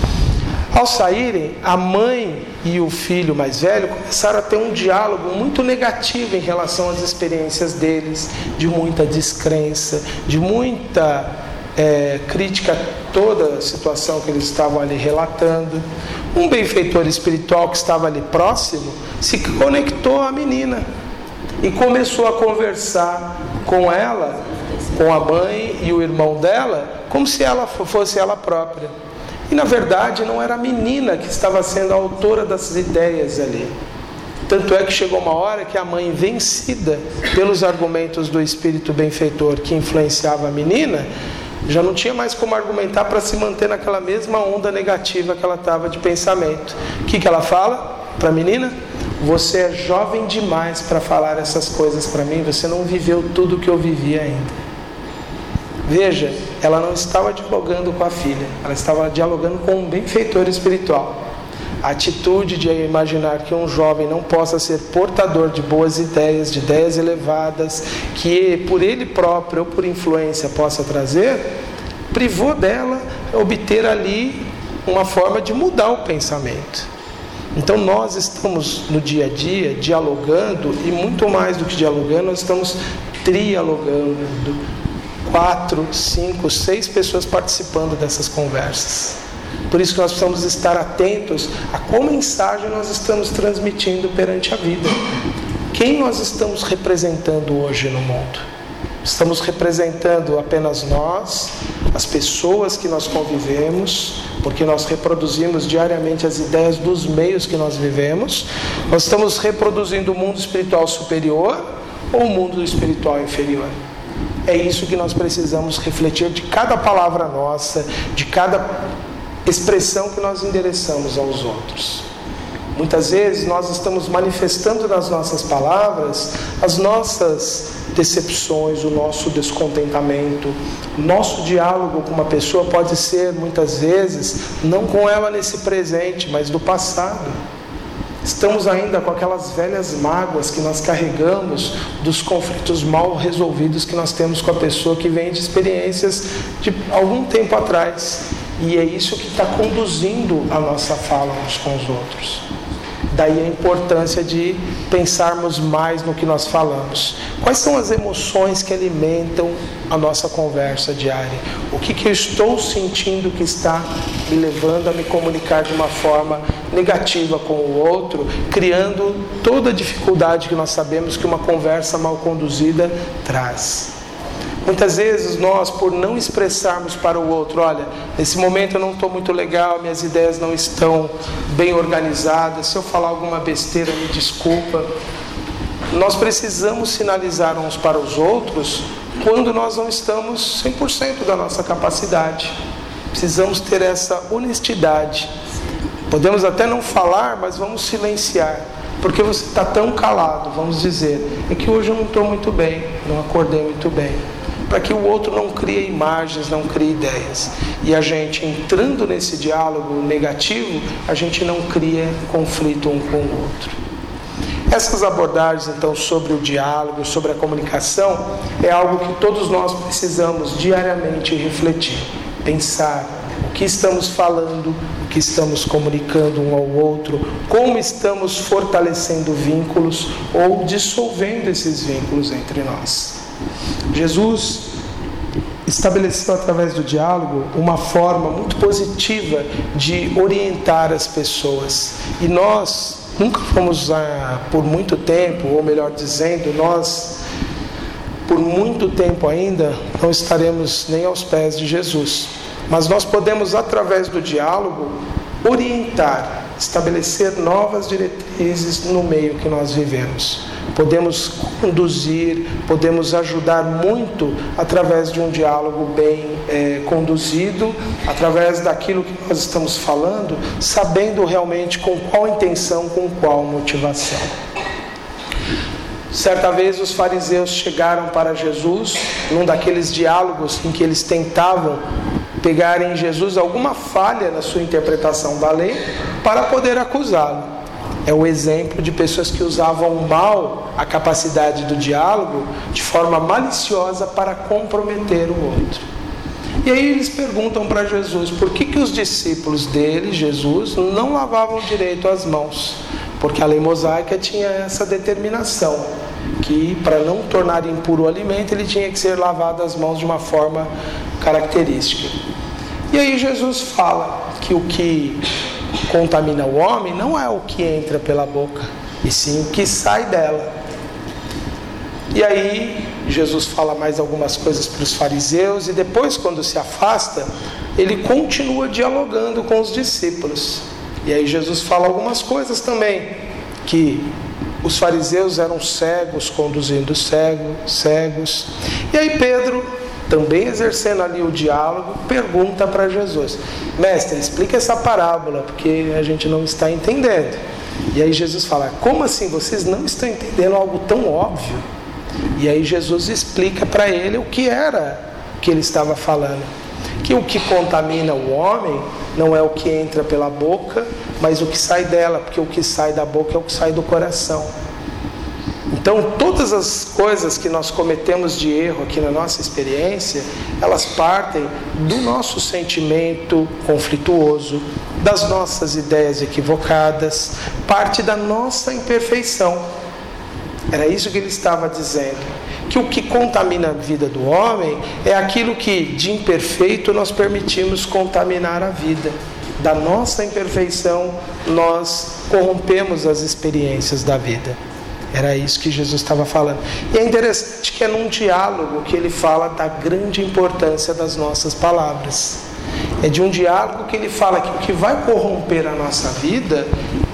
Ao saírem, a mãe e o filho mais velho começaram a ter um diálogo muito negativo em relação às experiências deles, de muita descrença, de muita crítica a toda a situação que eles estavam ali relatando. Um benfeitor espiritual que estava ali próximo se conectou à menina e começou a conversar com ela, com a mãe e o irmão dela, como se ela fosse ela própria. E na verdade não era a menina que estava sendo a autora das ideias ali. Tanto é que chegou uma hora que a mãe, vencida pelos argumentos do espírito benfeitor que influenciava a menina, já não tinha mais como argumentar para se manter naquela mesma onda negativa que ela estava de pensamento. O que ela fala para a menina? Você é jovem demais para falar essas coisas para mim, você não viveu tudo o que eu vivi ainda. Veja, ela não estava dialogando com a filha, ela estava dialogando com um benfeitor espiritual. A atitude de imaginar que um jovem não possa ser portador de boas ideias, de ideias elevadas, que por ele próprio ou por influência possa trazer, privou dela obter ali uma forma de mudar o pensamento. Então nós estamos no dia a dia dialogando, e muito mais do que dialogando, nós estamos trialogando. 4, 5, 6 pessoas participando dessas conversas. Por isso que nós precisamos estar atentos a qual mensagem nós estamos transmitindo perante a vida. Quem nós estamos representando hoje no mundo? Estamos representando apenas nós, as pessoas que nós convivemos, porque nós reproduzimos diariamente as ideias dos meios que nós vivemos. Nós estamos reproduzindo o mundo espiritual superior ou o mundo espiritual inferior? É isso que nós precisamos refletir de cada palavra nossa, de cada expressão que nós endereçamos aos outros. Muitas vezes nós estamos manifestando nas nossas palavras as nossas decepções, o nosso descontentamento. O nosso diálogo com uma pessoa pode ser, muitas vezes, não com ela nesse presente, mas do passado. Estamos ainda com aquelas velhas mágoas que nós carregamos dos conflitos mal resolvidos que nós temos com a pessoa que vem de experiências de algum tempo atrás. E é isso que está conduzindo a nossa fala uns com os outros. Daí a importância de pensarmos mais no que nós falamos. Quais são as emoções que alimentam a nossa conversa diária? O que eu estou sentindo que está me levando a me comunicar de uma forma negativa com o outro, criando toda a dificuldade que nós sabemos que uma conversa mal conduzida traz. Muitas vezes nós, por não expressarmos para o outro, olha, nesse momento eu não estou muito legal, minhas ideias não estão bem organizadas, se eu falar alguma besteira, me desculpa. Nós precisamos sinalizar uns para os outros quando nós não estamos 100% da nossa capacidade. Precisamos ter essa honestidade. Podemos até não falar, mas vamos silenciar. Porque você está tão calado, vamos dizer, é que hoje eu não estou muito bem, não acordei muito bem. Para que o outro não crie imagens, não crie ideias. E a gente entrando nesse diálogo negativo, a gente não cria conflito um com o outro. Essas abordagens, então, sobre o diálogo, sobre a comunicação, é algo que todos nós precisamos diariamente refletir, pensar o que estamos falando, o que estamos comunicando um ao outro, como estamos fortalecendo vínculos ou dissolvendo esses vínculos entre nós. Jesus estabeleceu através do diálogo uma forma muito positiva de orientar as pessoas. E nós nunca fomos, por muito tempo, ou melhor dizendo, nós, por muito tempo ainda, não estaremos nem aos pés de Jesus. Mas nós podemos, através do diálogo, orientar, estabelecer novas diretrizes no meio que nós vivemos. Podemos conduzir, podemos ajudar muito através de um diálogo bem conduzido, através daquilo que nós estamos falando, sabendo realmente com qual intenção, com qual motivação. Certa vez os fariseus chegaram para Jesus, num daqueles diálogos em que eles tentavam pegar em Jesus alguma falha na sua interpretação da lei para poder acusá-lo. É o exemplo de pessoas que usavam mal a capacidade do diálogo de forma maliciosa para comprometer o outro. E aí eles perguntam para Jesus por que os discípulos dele, Jesus, não lavavam direito as mãos. Porque a lei mosaica tinha essa determinação, que para não tornar impuro o alimento, ele tinha que ser lavado as mãos de uma forma característica. E aí Jesus fala que o que contamina o homem não é o que entra pela boca, e sim o que sai dela. E aí Jesus fala mais algumas coisas para os fariseus, e depois, quando se afasta, ele continua dialogando com os discípulos. E aí Jesus fala algumas coisas também, que os fariseus eram cegos conduzindo cegos. E aí Pedro, também exercendo ali o diálogo, pergunta para Jesus: mestre, explica essa parábola, porque a gente não está entendendo. E aí Jesus fala: como assim, vocês não estão entendendo algo tão óbvio? E aí Jesus explica para ele o que era que ele estava falando, que o que contamina o homem não é o que entra pela boca, mas o que sai dela, porque o que sai da boca é o que sai do coração. Então, todas as coisas que nós cometemos de erro aqui na nossa experiência, elas partem do nosso sentimento conflituoso, das nossas ideias equivocadas, parte da nossa imperfeição. Era isso que ele estava dizendo, que o que contamina a vida do homem é aquilo que de imperfeito nós permitimos contaminar a vida. Da nossa imperfeição nós corrompemos as experiências da vida. Era isso que Jesus estava falando. E é interessante que é num diálogo que ele fala da grande importância das nossas palavras. É de um diálogo que ele fala que o que vai corromper a nossa vida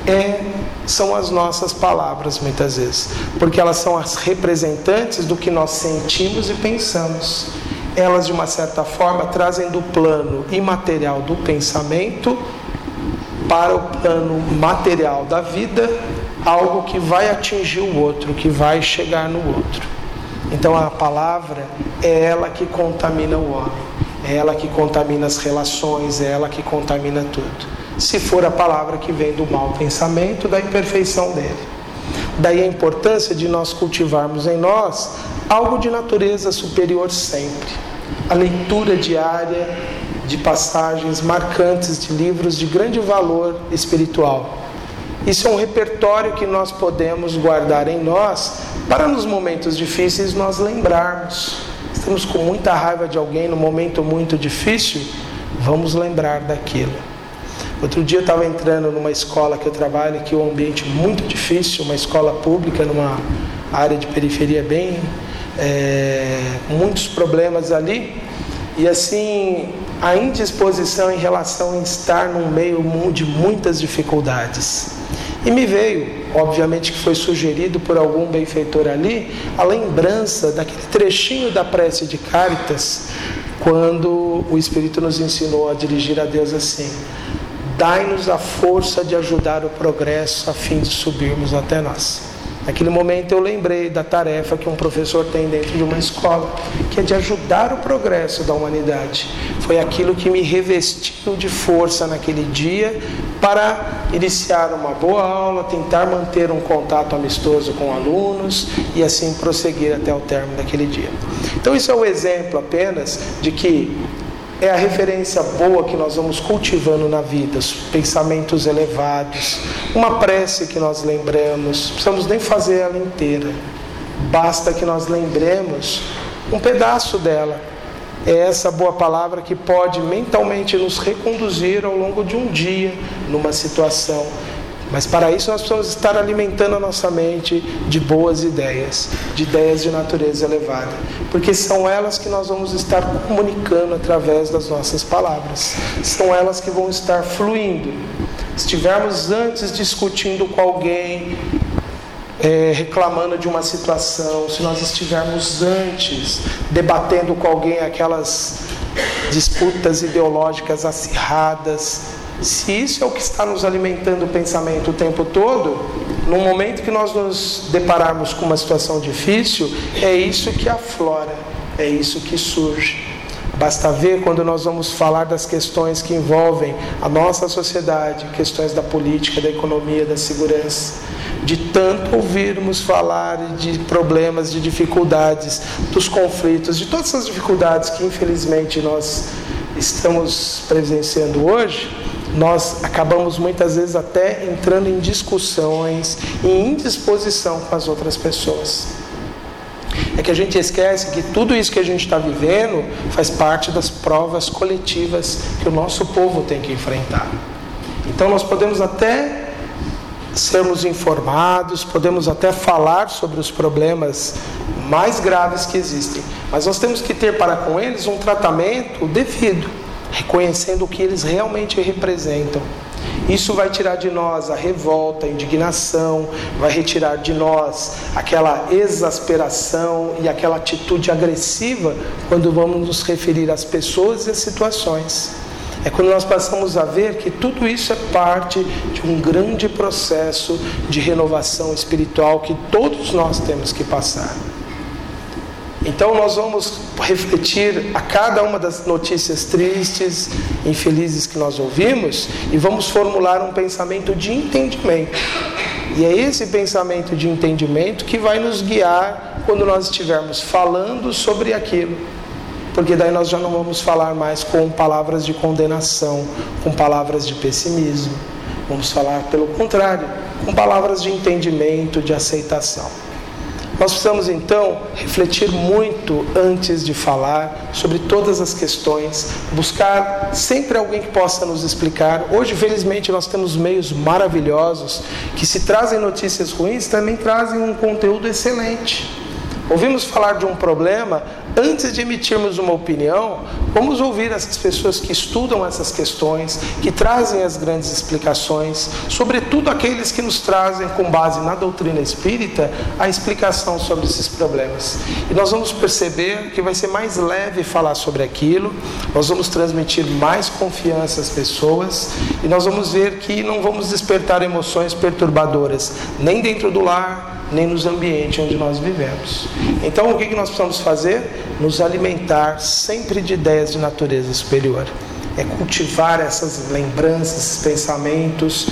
são as nossas palavras, muitas vezes. Porque elas são as representantes do que nós sentimos e pensamos. Elas, de uma certa forma, trazem do plano imaterial do pensamento para o plano material da vida, algo que vai atingir o outro, que vai chegar no outro. Então a palavra é ela que contamina o homem, é ela que contamina as relações, é ela que contamina tudo. Se for a palavra que vem do mau pensamento, da imperfeição dele. Daí a importância de nós cultivarmos em nós algo de natureza superior sempre. A leitura diária de passagens marcantes de livros de grande valor espiritual. Isso é um repertório que nós podemos guardar em nós para nos momentos difíceis nós lembrarmos. Estamos com muita raiva de alguém num momento muito difícil, vamos lembrar daquilo. Outro dia eu estava entrando numa escola que eu trabalho, que é um ambiente muito difícil, uma escola pública numa área de periferia bem, muitos problemas ali, e assim, a indisposição em relação a estar num meio de muitas dificuldades. E me veio, obviamente que foi sugerido por algum benfeitor ali, a lembrança daquele trechinho da prece de Cáritas, quando o Espírito nos ensinou a dirigir a Deus assim: dai-nos a força de ajudar o progresso a fim de subirmos até nós. Naquele momento eu lembrei da tarefa que um professor tem dentro de uma escola, que é de ajudar o progresso da humanidade. Foi aquilo que me revestiu de força naquele dia para iniciar uma boa aula, tentar manter um contato amistoso com alunos e assim prosseguir até o término daquele dia. Então isso é um exemplo apenas de que é a referência boa que nós vamos cultivando na vida, os pensamentos elevados, uma prece que nós lembramos, não precisamos nem fazer ela inteira, basta que nós lembremos um pedaço dela. É essa boa palavra que pode mentalmente nos reconduzir ao longo de um dia, numa situação. Mas para isso nós precisamos estar alimentando a nossa mente de boas ideias, de ideias de natureza elevada, porque são elas que nós vamos estar comunicando através das nossas palavras, são elas que vão estar fluindo. Se estivermos antes discutindo com alguém, reclamando de uma situação, se nós estivermos antes debatendo com alguém aquelas disputas ideológicas acirradas, se isso é o que está nos alimentando o pensamento o tempo todo, no momento que nós nos depararmos com uma situação difícil, é isso que aflora, é isso que surge. Basta ver quando nós vamos falar das questões que envolvem a nossa sociedade, questões da política, da economia, da segurança, de tanto ouvirmos falar de problemas, de dificuldades, dos conflitos, de todas essas dificuldades que infelizmente nós estamos presenciando hoje, nós acabamos muitas vezes até entrando em discussões, em indisposição com as outras pessoas. É que a gente esquece que tudo isso que a gente está vivendo faz parte das provas coletivas que o nosso povo tem que enfrentar. Então nós podemos até sermos informados, podemos até falar sobre os problemas mais graves que existem, mas nós temos que ter para com eles um tratamento devido, reconhecendo o que eles realmente representam. Isso vai tirar de nós a revolta, a indignação, vai retirar de nós aquela exasperação e aquela atitude agressiva quando vamos nos referir às pessoas e às situações. É quando nós passamos a ver que tudo isso é parte de um grande processo de renovação espiritual que todos nós temos que passar. Então nós vamos refletir a cada uma das notícias tristes, infelizes que nós ouvimos, e vamos formular um pensamento de entendimento. E é esse pensamento de entendimento que vai nos guiar quando nós estivermos falando sobre aquilo. Porque daí nós já não vamos falar mais com palavras de condenação, com palavras de pessimismo. Vamos falar, pelo contrário, com palavras de entendimento, de aceitação. Nós precisamos, então, refletir muito antes de falar sobre todas as questões, buscar sempre alguém que possa nos explicar. Hoje, felizmente, nós temos meios maravilhosos que, se trazem notícias ruins, também trazem um conteúdo excelente. Ouvimos falar de um problema, antes de emitirmos uma opinião, vamos ouvir essas pessoas que estudam essas questões, que trazem as grandes explicações, sobretudo aqueles que nos trazem, com base na doutrina espírita, a explicação sobre esses problemas. E nós vamos perceber que vai ser mais leve falar sobre aquilo, nós vamos transmitir mais confiança às pessoas, e nós vamos ver que não vamos despertar emoções perturbadoras, nem dentro do lar, nem nos ambientes onde nós vivemos. Então, o que nós precisamos fazer? Nos alimentar sempre de ideias de natureza superior. É cultivar essas lembranças, esses pensamentos,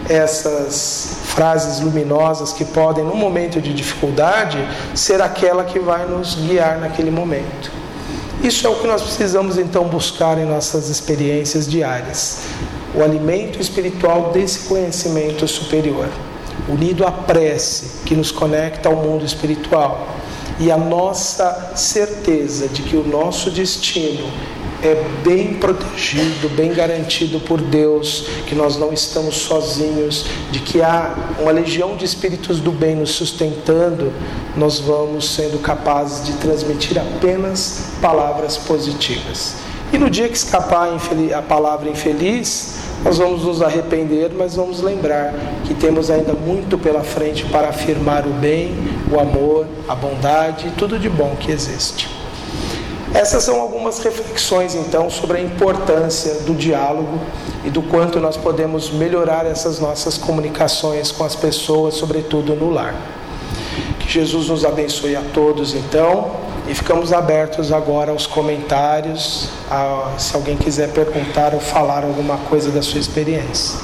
essas frases luminosas que podem, no momento de dificuldade, ser aquela que vai nos guiar naquele momento. Isso é o que nós precisamos, então, buscar em nossas experiências diárias. O alimento espiritual desse conhecimento superior, unido à prece que nos conecta ao mundo espiritual e a nossa certeza de que o nosso destino é bem protegido, bem garantido por Deus, que nós não estamos sozinhos, de que há uma legião de espíritos do bem nos sustentando, nós vamos sendo capazes de transmitir apenas palavras positivas. E no dia que escapar a palavra infeliz, nós vamos nos arrepender, mas vamos lembrar que temos ainda muito pela frente para afirmar o bem, o amor, a bondade e tudo de bom que existe. Essas são algumas reflexões, então, sobre a importância do diálogo e do quanto nós podemos melhorar essas nossas comunicações com as pessoas, sobretudo no lar. Que Jesus nos abençoe a todos, então. E ficamos abertos agora aos comentários, se alguém quiser perguntar ou falar alguma coisa da sua experiência.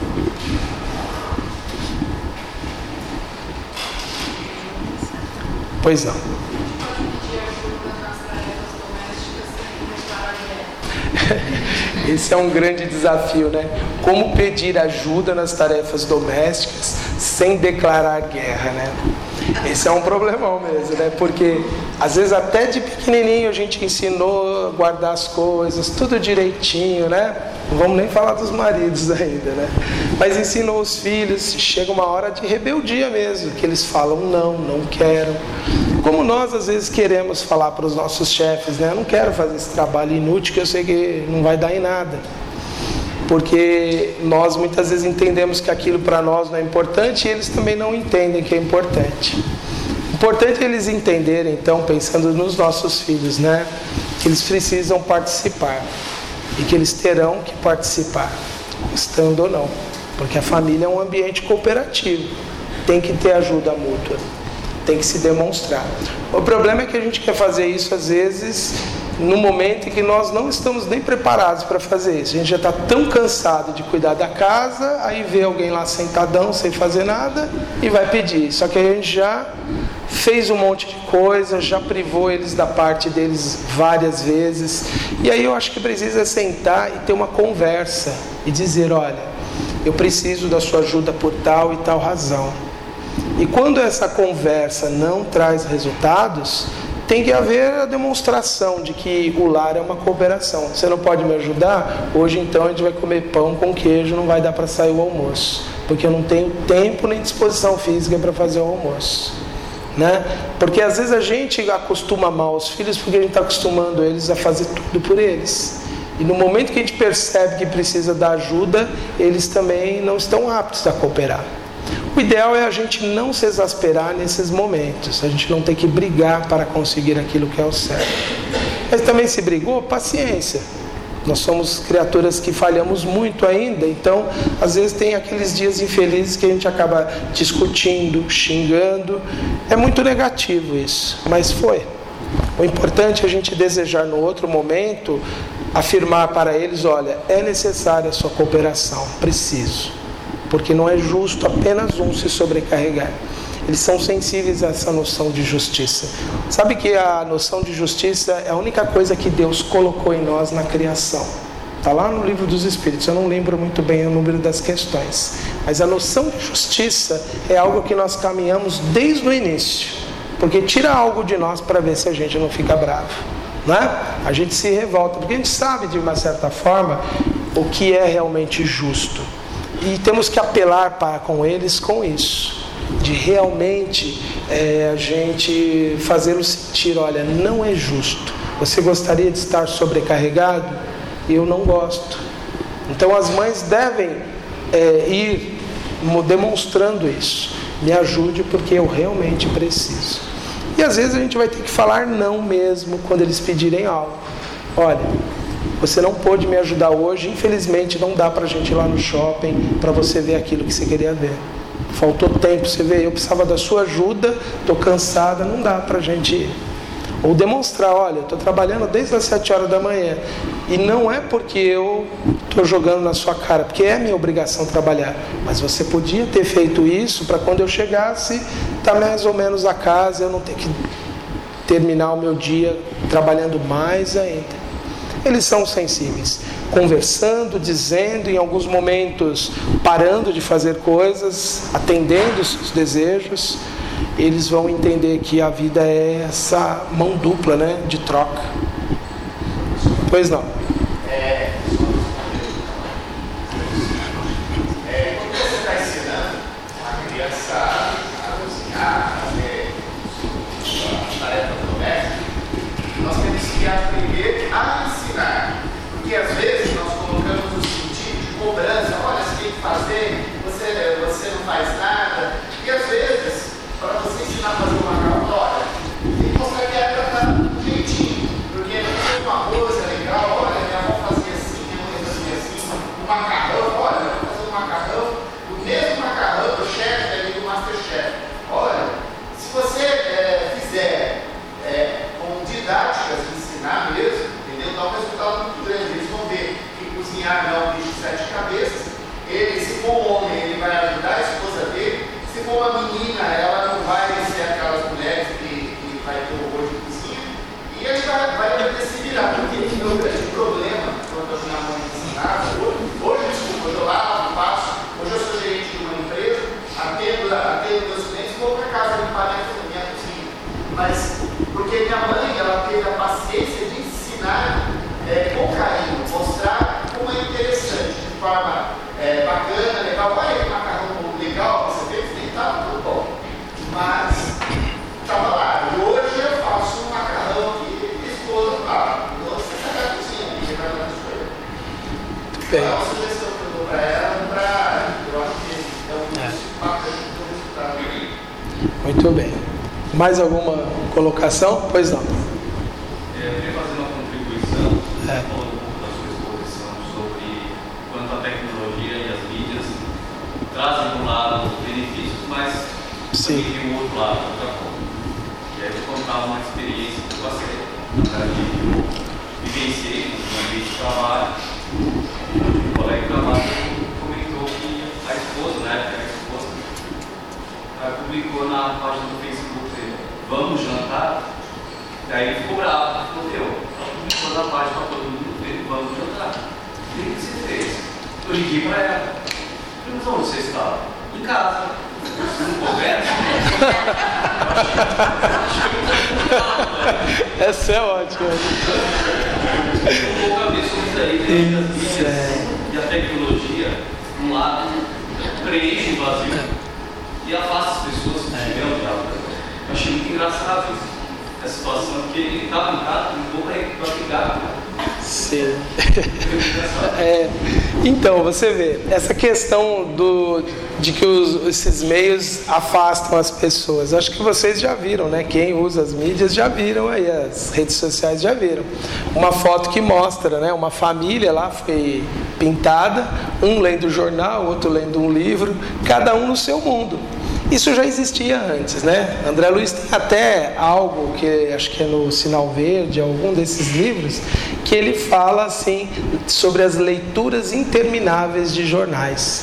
Pois não. Esse é um grande desafio, né? Como pedir ajuda nas tarefas domésticas sem declarar guerra, né? Esse é um problemão mesmo, né? Porque às vezes até de pequenininho a gente ensinou a guardar as coisas, tudo direitinho, né? Não vamos nem falar dos maridos ainda, né? Mas ensinou os filhos, chega uma hora de rebeldia mesmo, que eles falam não quero. Como nós às vezes queremos falar para os nossos chefes, né? Eu não quero fazer esse trabalho inútil que eu sei que não vai dar em nada. Porque nós muitas vezes entendemos que aquilo para nós não é importante e eles também não entendem que é importante. Importante eles entenderem, então, pensando nos nossos filhos, né? Que eles precisam participar e que eles terão que participar, gostando ou não. Porque a família é um ambiente cooperativo, tem que ter ajuda mútua, tem que se demonstrar. O problema é que a gente quer fazer isso às vezes no momento em que nós não estamos nem preparados para fazer isso. A gente já está tão cansado de cuidar da casa, aí vê alguém lá sentadão sem fazer nada e vai pedir. Só que a gente já fez um monte de coisa, já privou eles da parte deles várias vezes. E aí eu acho que precisa sentar e ter uma conversa e dizer, olha, eu preciso da sua ajuda por tal e tal razão. E quando essa conversa não traz resultados, tem que haver a demonstração de que o lar é uma cooperação. Você não pode me ajudar? Hoje então a gente vai comer pão com queijo, não vai dar para sair o almoço, porque eu não tenho tempo nem disposição física para fazer o almoço, né? Porque às vezes a gente acostuma mal os filhos porque a gente está acostumando eles a fazer tudo por eles. E no momento que a gente percebe que precisa da ajuda, eles também não estão aptos a cooperar. O ideal é a gente não se exasperar nesses momentos, a gente não tem que brigar para conseguir aquilo que é o certo. Mas também se brigou, paciência. Nós somos criaturas que falhamos muito ainda, então às vezes tem aqueles dias infelizes que a gente acaba discutindo, xingando. É muito negativo isso, mas foi. O importante é a gente desejar no outro momento, afirmar para eles, olha, é necessária a sua cooperação, preciso. porque não é justo apenas um se sobrecarregar. Eles são sensíveis a essa noção de justiça. Sabe que a noção de justiça é a única coisa que Deus colocou em nós na criação. Está lá no livro dos Espíritos, eu não lembro muito bem o número das questões. Mas a noção de justiça é algo que nós caminhamos desde o início. Porque tira algo de nós para ver se a gente não fica bravo. Não é? A gente se revolta, porque a gente sabe de uma certa forma o que é realmente justo. E temos que apelar com eles com isso. De realmente a gente fazê-lo sentir, olha, não é justo. Você gostaria de estar sobrecarregado? Eu não gosto. Então as mães devem ir demonstrando isso. Me ajude porque eu realmente preciso. E às vezes a gente vai ter que falar não mesmo quando eles pedirem algo. Olha, você não pôde me ajudar hoje, infelizmente não dá para a gente ir lá no shopping para você ver aquilo que você queria ver. Faltou tempo, você vê, eu precisava da sua ajuda, estou cansada, não dá para a gente ir. Ou demonstrar, olha, eu estou trabalhando desde as 7 horas da manhã. E não é porque eu estou jogando na sua cara, porque é minha obrigação trabalhar. Mas você podia ter feito isso para quando eu chegasse, estar mais ou menos a casa, eu não ter que terminar o meu dia trabalhando mais ainda. Eles são sensíveis, conversando, dizendo, em alguns momentos parando de fazer coisas, atendendo os seus desejos. Eles vão entender que a vida é essa mão dupla, né, de troca. Pois não. Quando você está ensinando a criança a cozinhar, a fazer tarefa doméstica, nós temos que aprender a ensinar. Porque às vezes nós colocamos o sentido de cobrança, olha, você tem que fazer, você não faz nada. E às vezes, para você ensinar a fazer uma macarrão, tem que mostrar que ela está do jeitinho. Porque uma coisa legal, olha, minha avó fazia assim, minha mãe fazia assim, o macarrão, olha, eu vou fazer um macarrão, o mesmo macarrão do chefe ali do Masterchef. Olha, se você fizer com didáticas, ensinar mesmo, entendeu? Dá um resultado muito grande. Eles vão ver que cozinhar não é um bicho de 7 cabeças. Ele, se for um homem, ele vai ajudar a esposa dele. Se for uma menina, ela não vai ser aquelas mulheres que vai ter horror de cozinha. E ele vai poder se virar. Porque o grande problema, quando a minha mãe ensinava, hoje, desculpa, eu lavo, passo, hoje eu sou gerente de uma empresa, atendo meus clientes e vou para casa limpar minha cozinha. Mas, porque minha mãe, ela teve a paciência de ensinar com carinho, mostrar como é interessante, de forma bacana, legal. Olha que macarrão legal que você fez, nem estava tudo bom. Mas, estava lá. E hoje eu faço um macarrão que minha esposa fala. Então, você sai da cozinha, e vai lá no espelho. Então, é uma sugestão que eu dou para ela, eu acho que é um bacana do resultado. Muito bem. Mais alguma colocação? Pois não. Eu queria fazer uma contribuição, falando um pouco da sua exposição sobre quanto a tecnologia e as mídias trazem um lado benefícios, mas também tem um outro lado, outra forma. E aí eu vou contar uma experiência que eu passei, na verdade eu vivenciei no ambiente de trabalho. Um colega de trabalho comentou que a esposa, na época a esposa, publicou na página do Facebook dele, vamos jantar? Daí ele ficou bravo, falou, ela publicou na página para todo mundo ver, vamos jantar. O que você fez? Eu liguei para ela. Eu falei, onde você estava? Em casa. Você não conversa? Essa é ótima. Um pouco a ver sobre isso aí, né? Das mídias e a tecnologia, um lado, preenche o vazio e afasta as pessoas que tiveram diálogo. Eu achei muito engraçado isso. A situação que ele estava em casa, ligou para ligar. Sim. Então, você vê, essa questão de que esses meios afastam as pessoas. Acho que vocês já viram, né? Quem usa as mídias já viram aí, as redes sociais já viram. Uma foto que mostra, né? Uma família lá foi pintada, um lendo o jornal, outro lendo um livro, cada um no seu mundo. Isso já existia antes, né? André Luiz tem até algo que acho que é no Sinal Verde, algum desses livros, que ele fala assim sobre as leituras intermináveis de jornais,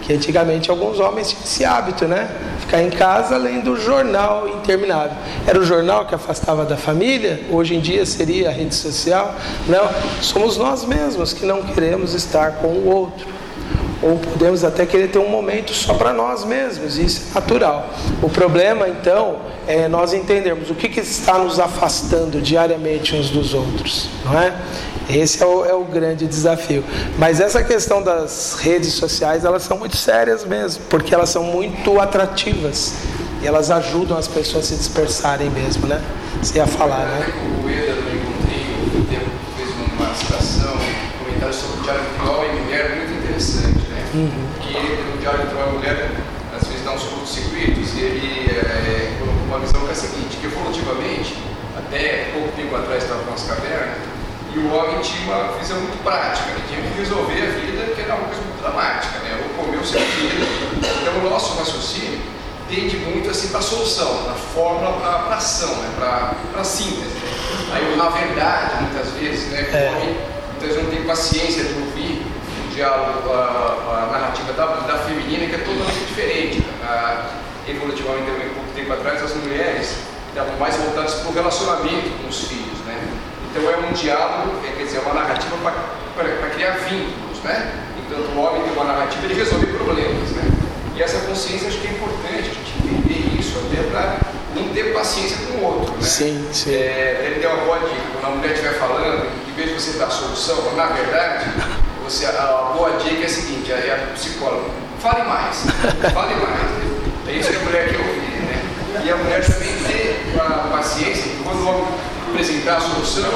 Que antigamente alguns homens tinham esse hábito, né? Ficar em casa lendo o jornal interminável. Era o jornal que afastava da família? Hoje em dia seria a rede social? Não, somos nós mesmos que não queremos estar com o outro. Ou podemos até querer ter um momento só para nós mesmos, isso é natural. O problema então é nós entendermos o que está nos afastando diariamente uns dos outros, não é? Esse é o grande desafio. Mas essa questão das redes sociais, elas são muito sérias mesmo, porque elas são muito atrativas e elas ajudam as pessoas a se dispersarem mesmo, né? Você ia falar, né? O Eder no Encontrinho fez uma citação, um comentário sobre o diário de Troia e mulher muito interessante, né? Que o diário de Troia e mulher às vezes dá uns curtos-circuitos e ele colocou uma visão que é a seguinte, que evolutivamente, até pouco tempo atrás estava com as cavernas, e o homem tinha uma visão muito prática, ele tinha que resolver a vida, que era uma coisa muito dramática, né? Ou comer o seu filho. Então o nosso raciocínio tende muito assim para a solução, para a fórmula, para a ação, né? Para a síntese. Aí, na verdade, muitas vezes, né, o homem muitas vezes não tem paciência de ouvir o diálogo, a narrativa da feminina, que é totalmente diferente. Evolutivamente, também, pouco tempo atrás, as mulheres estavam mais voltadas para o relacionamento com os filhos, né? Então é um diálogo, quer dizer, uma narrativa para criar vínculos, né? Então o homem tem uma narrativa de resolver problemas, né? E essa consciência acho que é importante a gente entender isso, até para não ter paciência com o outro, né? Sim, sim. Ele deu uma boa dica, quando a mulher estiver falando, em vez de você dar a solução, na verdade, a boa dica é a seguinte, a psicóloga, fale mais. É isso que a mulher quer ouvir, né? E a mulher também ter a paciência, que quando o homem apresentar a solução,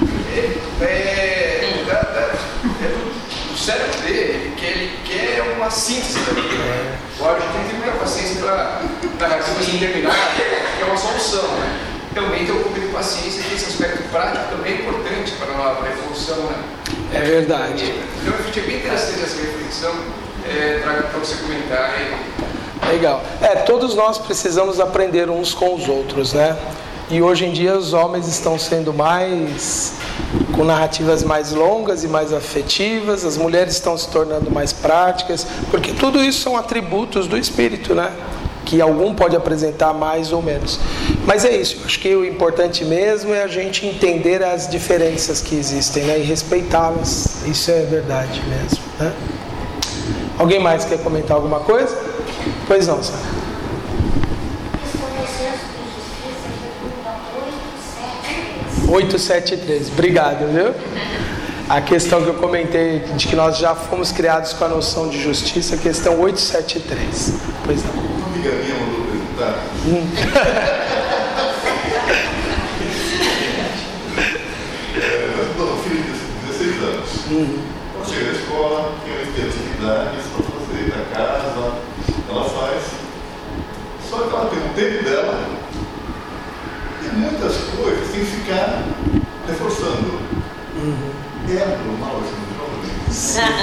do cérebro dele, ele quer uma síntese daquilo. Agora a gente tem que ter muita paciência para narrativa assim terminar, que é uma solução, né? Também ter um pouco de paciência, que esse aspecto prático também é importante para a evolução, né? É verdade. Então eu achei bem interessante essa reflexão, trago para você comentar aí. Legal. Todos nós precisamos aprender uns com os outros, né? E hoje em dia os homens estão sendo com narrativas mais longas e mais afetivas, as mulheres estão se tornando mais práticas, porque tudo isso são atributos do espírito, né? Que algum pode apresentar mais ou menos. Mas é isso, acho que o importante mesmo é a gente entender as diferenças que existem, né? E respeitá-las, isso é verdade mesmo, né? Alguém mais quer comentar alguma coisa? Pois não, Sara. 873, obrigado, viu? A questão que eu comentei, de que nós já fomos criados com a noção de justiça, questão 873. Pois não. Uma amiga minha mandou perguntar. Uma filha de 16 anos. Ela chega na escola, tem atividades para fazer na casa, ela faz. Só que ela tem o tempo dela. E muitas coisas tem que ficar reforçando. É normal isso no jovem?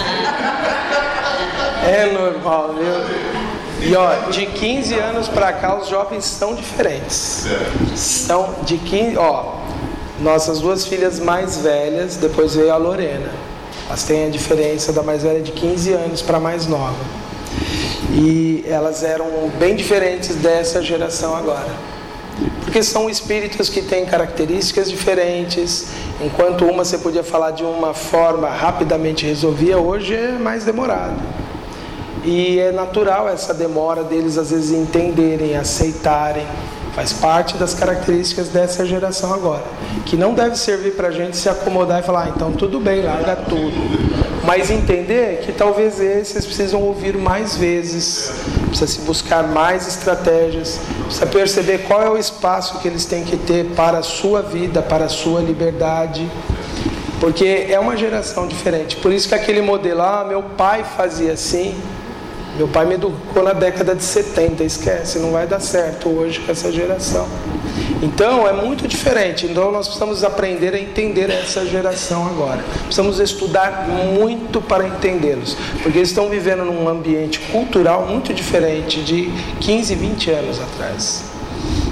É normal, viu? E ó, de 15 anos para cá os jovens são diferentes. São de 15, nossas duas filhas mais velhas, depois veio a Lorena. Elas têm a diferença da mais velha de 15 anos para a mais nova. E elas eram bem diferentes dessa geração agora. Porque são espíritos que têm características diferentes. Enquanto uma você podia falar de uma forma rapidamente resolvia, hoje é mais demorado. E é natural essa demora deles às vezes entenderem, aceitarem. Faz parte das características dessa geração agora. Que não deve servir para a gente se acomodar e falar, então tudo bem, larga tudo. Mas entender que talvez esses precisam ouvir mais vezes, precisa se buscar mais estratégias, precisa perceber qual é o espaço que eles têm que ter para a sua vida, para a sua liberdade. Porque é uma geração diferente. Por isso que aquele modelo, meu pai fazia assim. Meu pai me educou na década de 70, esquece, não vai dar certo hoje com essa geração. Então é muito diferente, então nós precisamos aprender a entender essa geração agora. Precisamos estudar muito para entendê-los, porque eles estão vivendo num ambiente cultural muito diferente de 15, 20 anos atrás.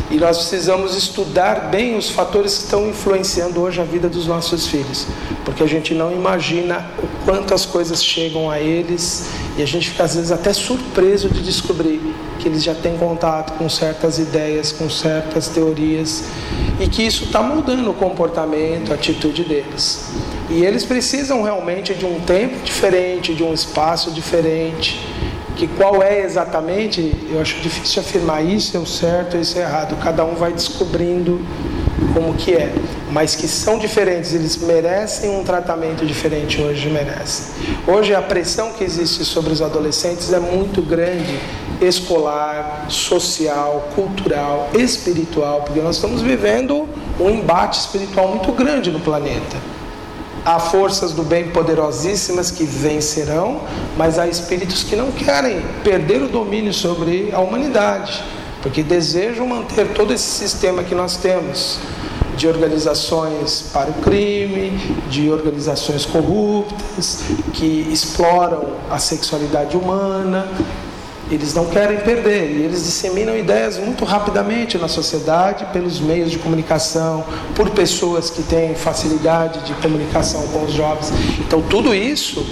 E nós precisamos estudar bem os fatores que estão influenciando hoje a vida dos nossos filhos, porque a gente não imagina o quanto as coisas chegam a eles, e a gente fica às vezes até surpreso de descobrir que eles já têm contato com certas ideias, com certas teorias, e que isso está mudando o comportamento, a atitude deles. E eles precisam realmente de um tempo diferente, de um espaço diferente. Que qual é exatamente, eu acho difícil afirmar isso é o certo, isso é errado. Cada um vai descobrindo como que é. Mas que são diferentes, eles merecem um tratamento diferente hoje, merecem. Hoje a pressão que existe sobre os adolescentes é muito grande, escolar, social, cultural, espiritual, porque nós estamos vivendo um embate espiritual muito grande no planeta. Há forças do bem poderosíssimas que vencerão, mas há espíritos que não querem perder o domínio sobre a humanidade, porque desejam manter todo esse sistema que nós temos, de organizações para o crime, de organizações corruptas, que exploram a sexualidade humana. Eles não querem perder, e eles disseminam ideias muito rapidamente na sociedade, pelos meios de comunicação, por pessoas que têm facilidade de comunicação com os jovens. Então tudo isso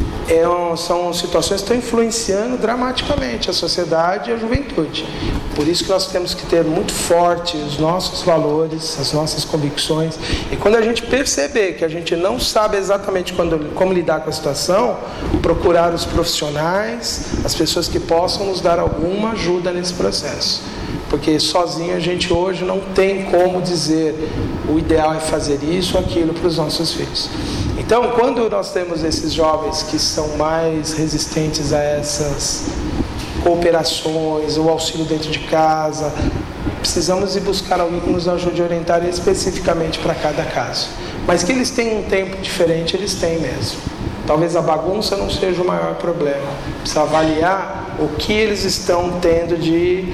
são situações que estão influenciando dramaticamente a sociedade e a juventude. Por isso que nós temos que ter muito forte os nossos valores, as nossas convicções. E quando a gente perceber que a gente não sabe exatamente como lidar com a situação, procurar os profissionais, as pessoas que possam nos dar alguma ajuda nesse processo. Porque sozinho a gente hoje não tem como dizer o ideal é fazer isso ou aquilo para os nossos filhos. Então, quando nós temos esses jovens que são mais resistentes a essas cooperações, o auxílio dentro de casa, precisamos ir buscar alguém que nos ajude a orientar especificamente para cada caso. Mas que eles têm um tempo diferente, eles têm mesmo. Talvez a bagunça não seja o maior problema. Precisa avaliar o que eles estão tendo de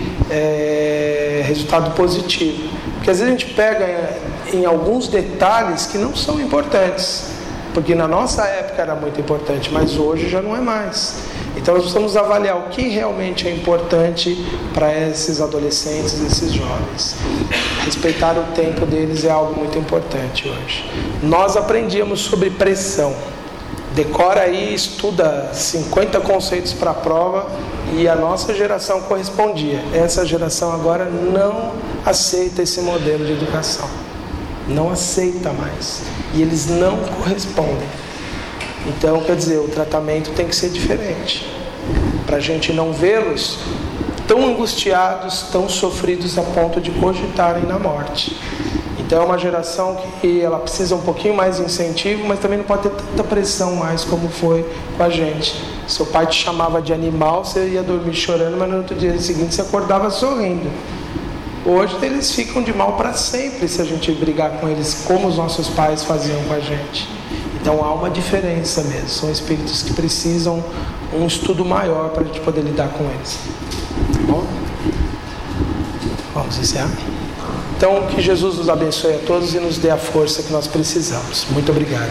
resultado positivo. Porque às vezes a gente pega em alguns detalhes que não são importantes. Porque na nossa época era muito importante, mas hoje já não é mais. Então nós precisamos avaliar o que realmente é importante para esses adolescentes, esses jovens. Respeitar o tempo deles é algo muito importante hoje. Nós aprendíamos sobre pressão. Decora aí, estuda 50 conceitos para a prova, e a nossa geração correspondia. Essa geração agora não aceita esse modelo de educação. Não aceita mais. E eles não correspondem. Então, quer dizer, o tratamento tem que ser diferente. Para a gente não vê-los tão angustiados, tão sofridos a ponto de cogitarem na morte. Então é uma geração que ela precisa um pouquinho mais de incentivo, mas também não pode ter tanta pressão mais como foi com a gente. Seu pai te chamava de animal, você ia dormir chorando, mas no outro dia seguinte você acordava sorrindo. Hoje eles ficam de mal para sempre se a gente brigar com eles como os nossos pais faziam com a gente. Então há uma diferença mesmo, são espíritos que precisam um estudo maior para a gente poder lidar com eles. Tá bom? Vamos encerrar? Então que Jesus nos abençoe a todos e nos dê a força que nós precisamos. Muito obrigado.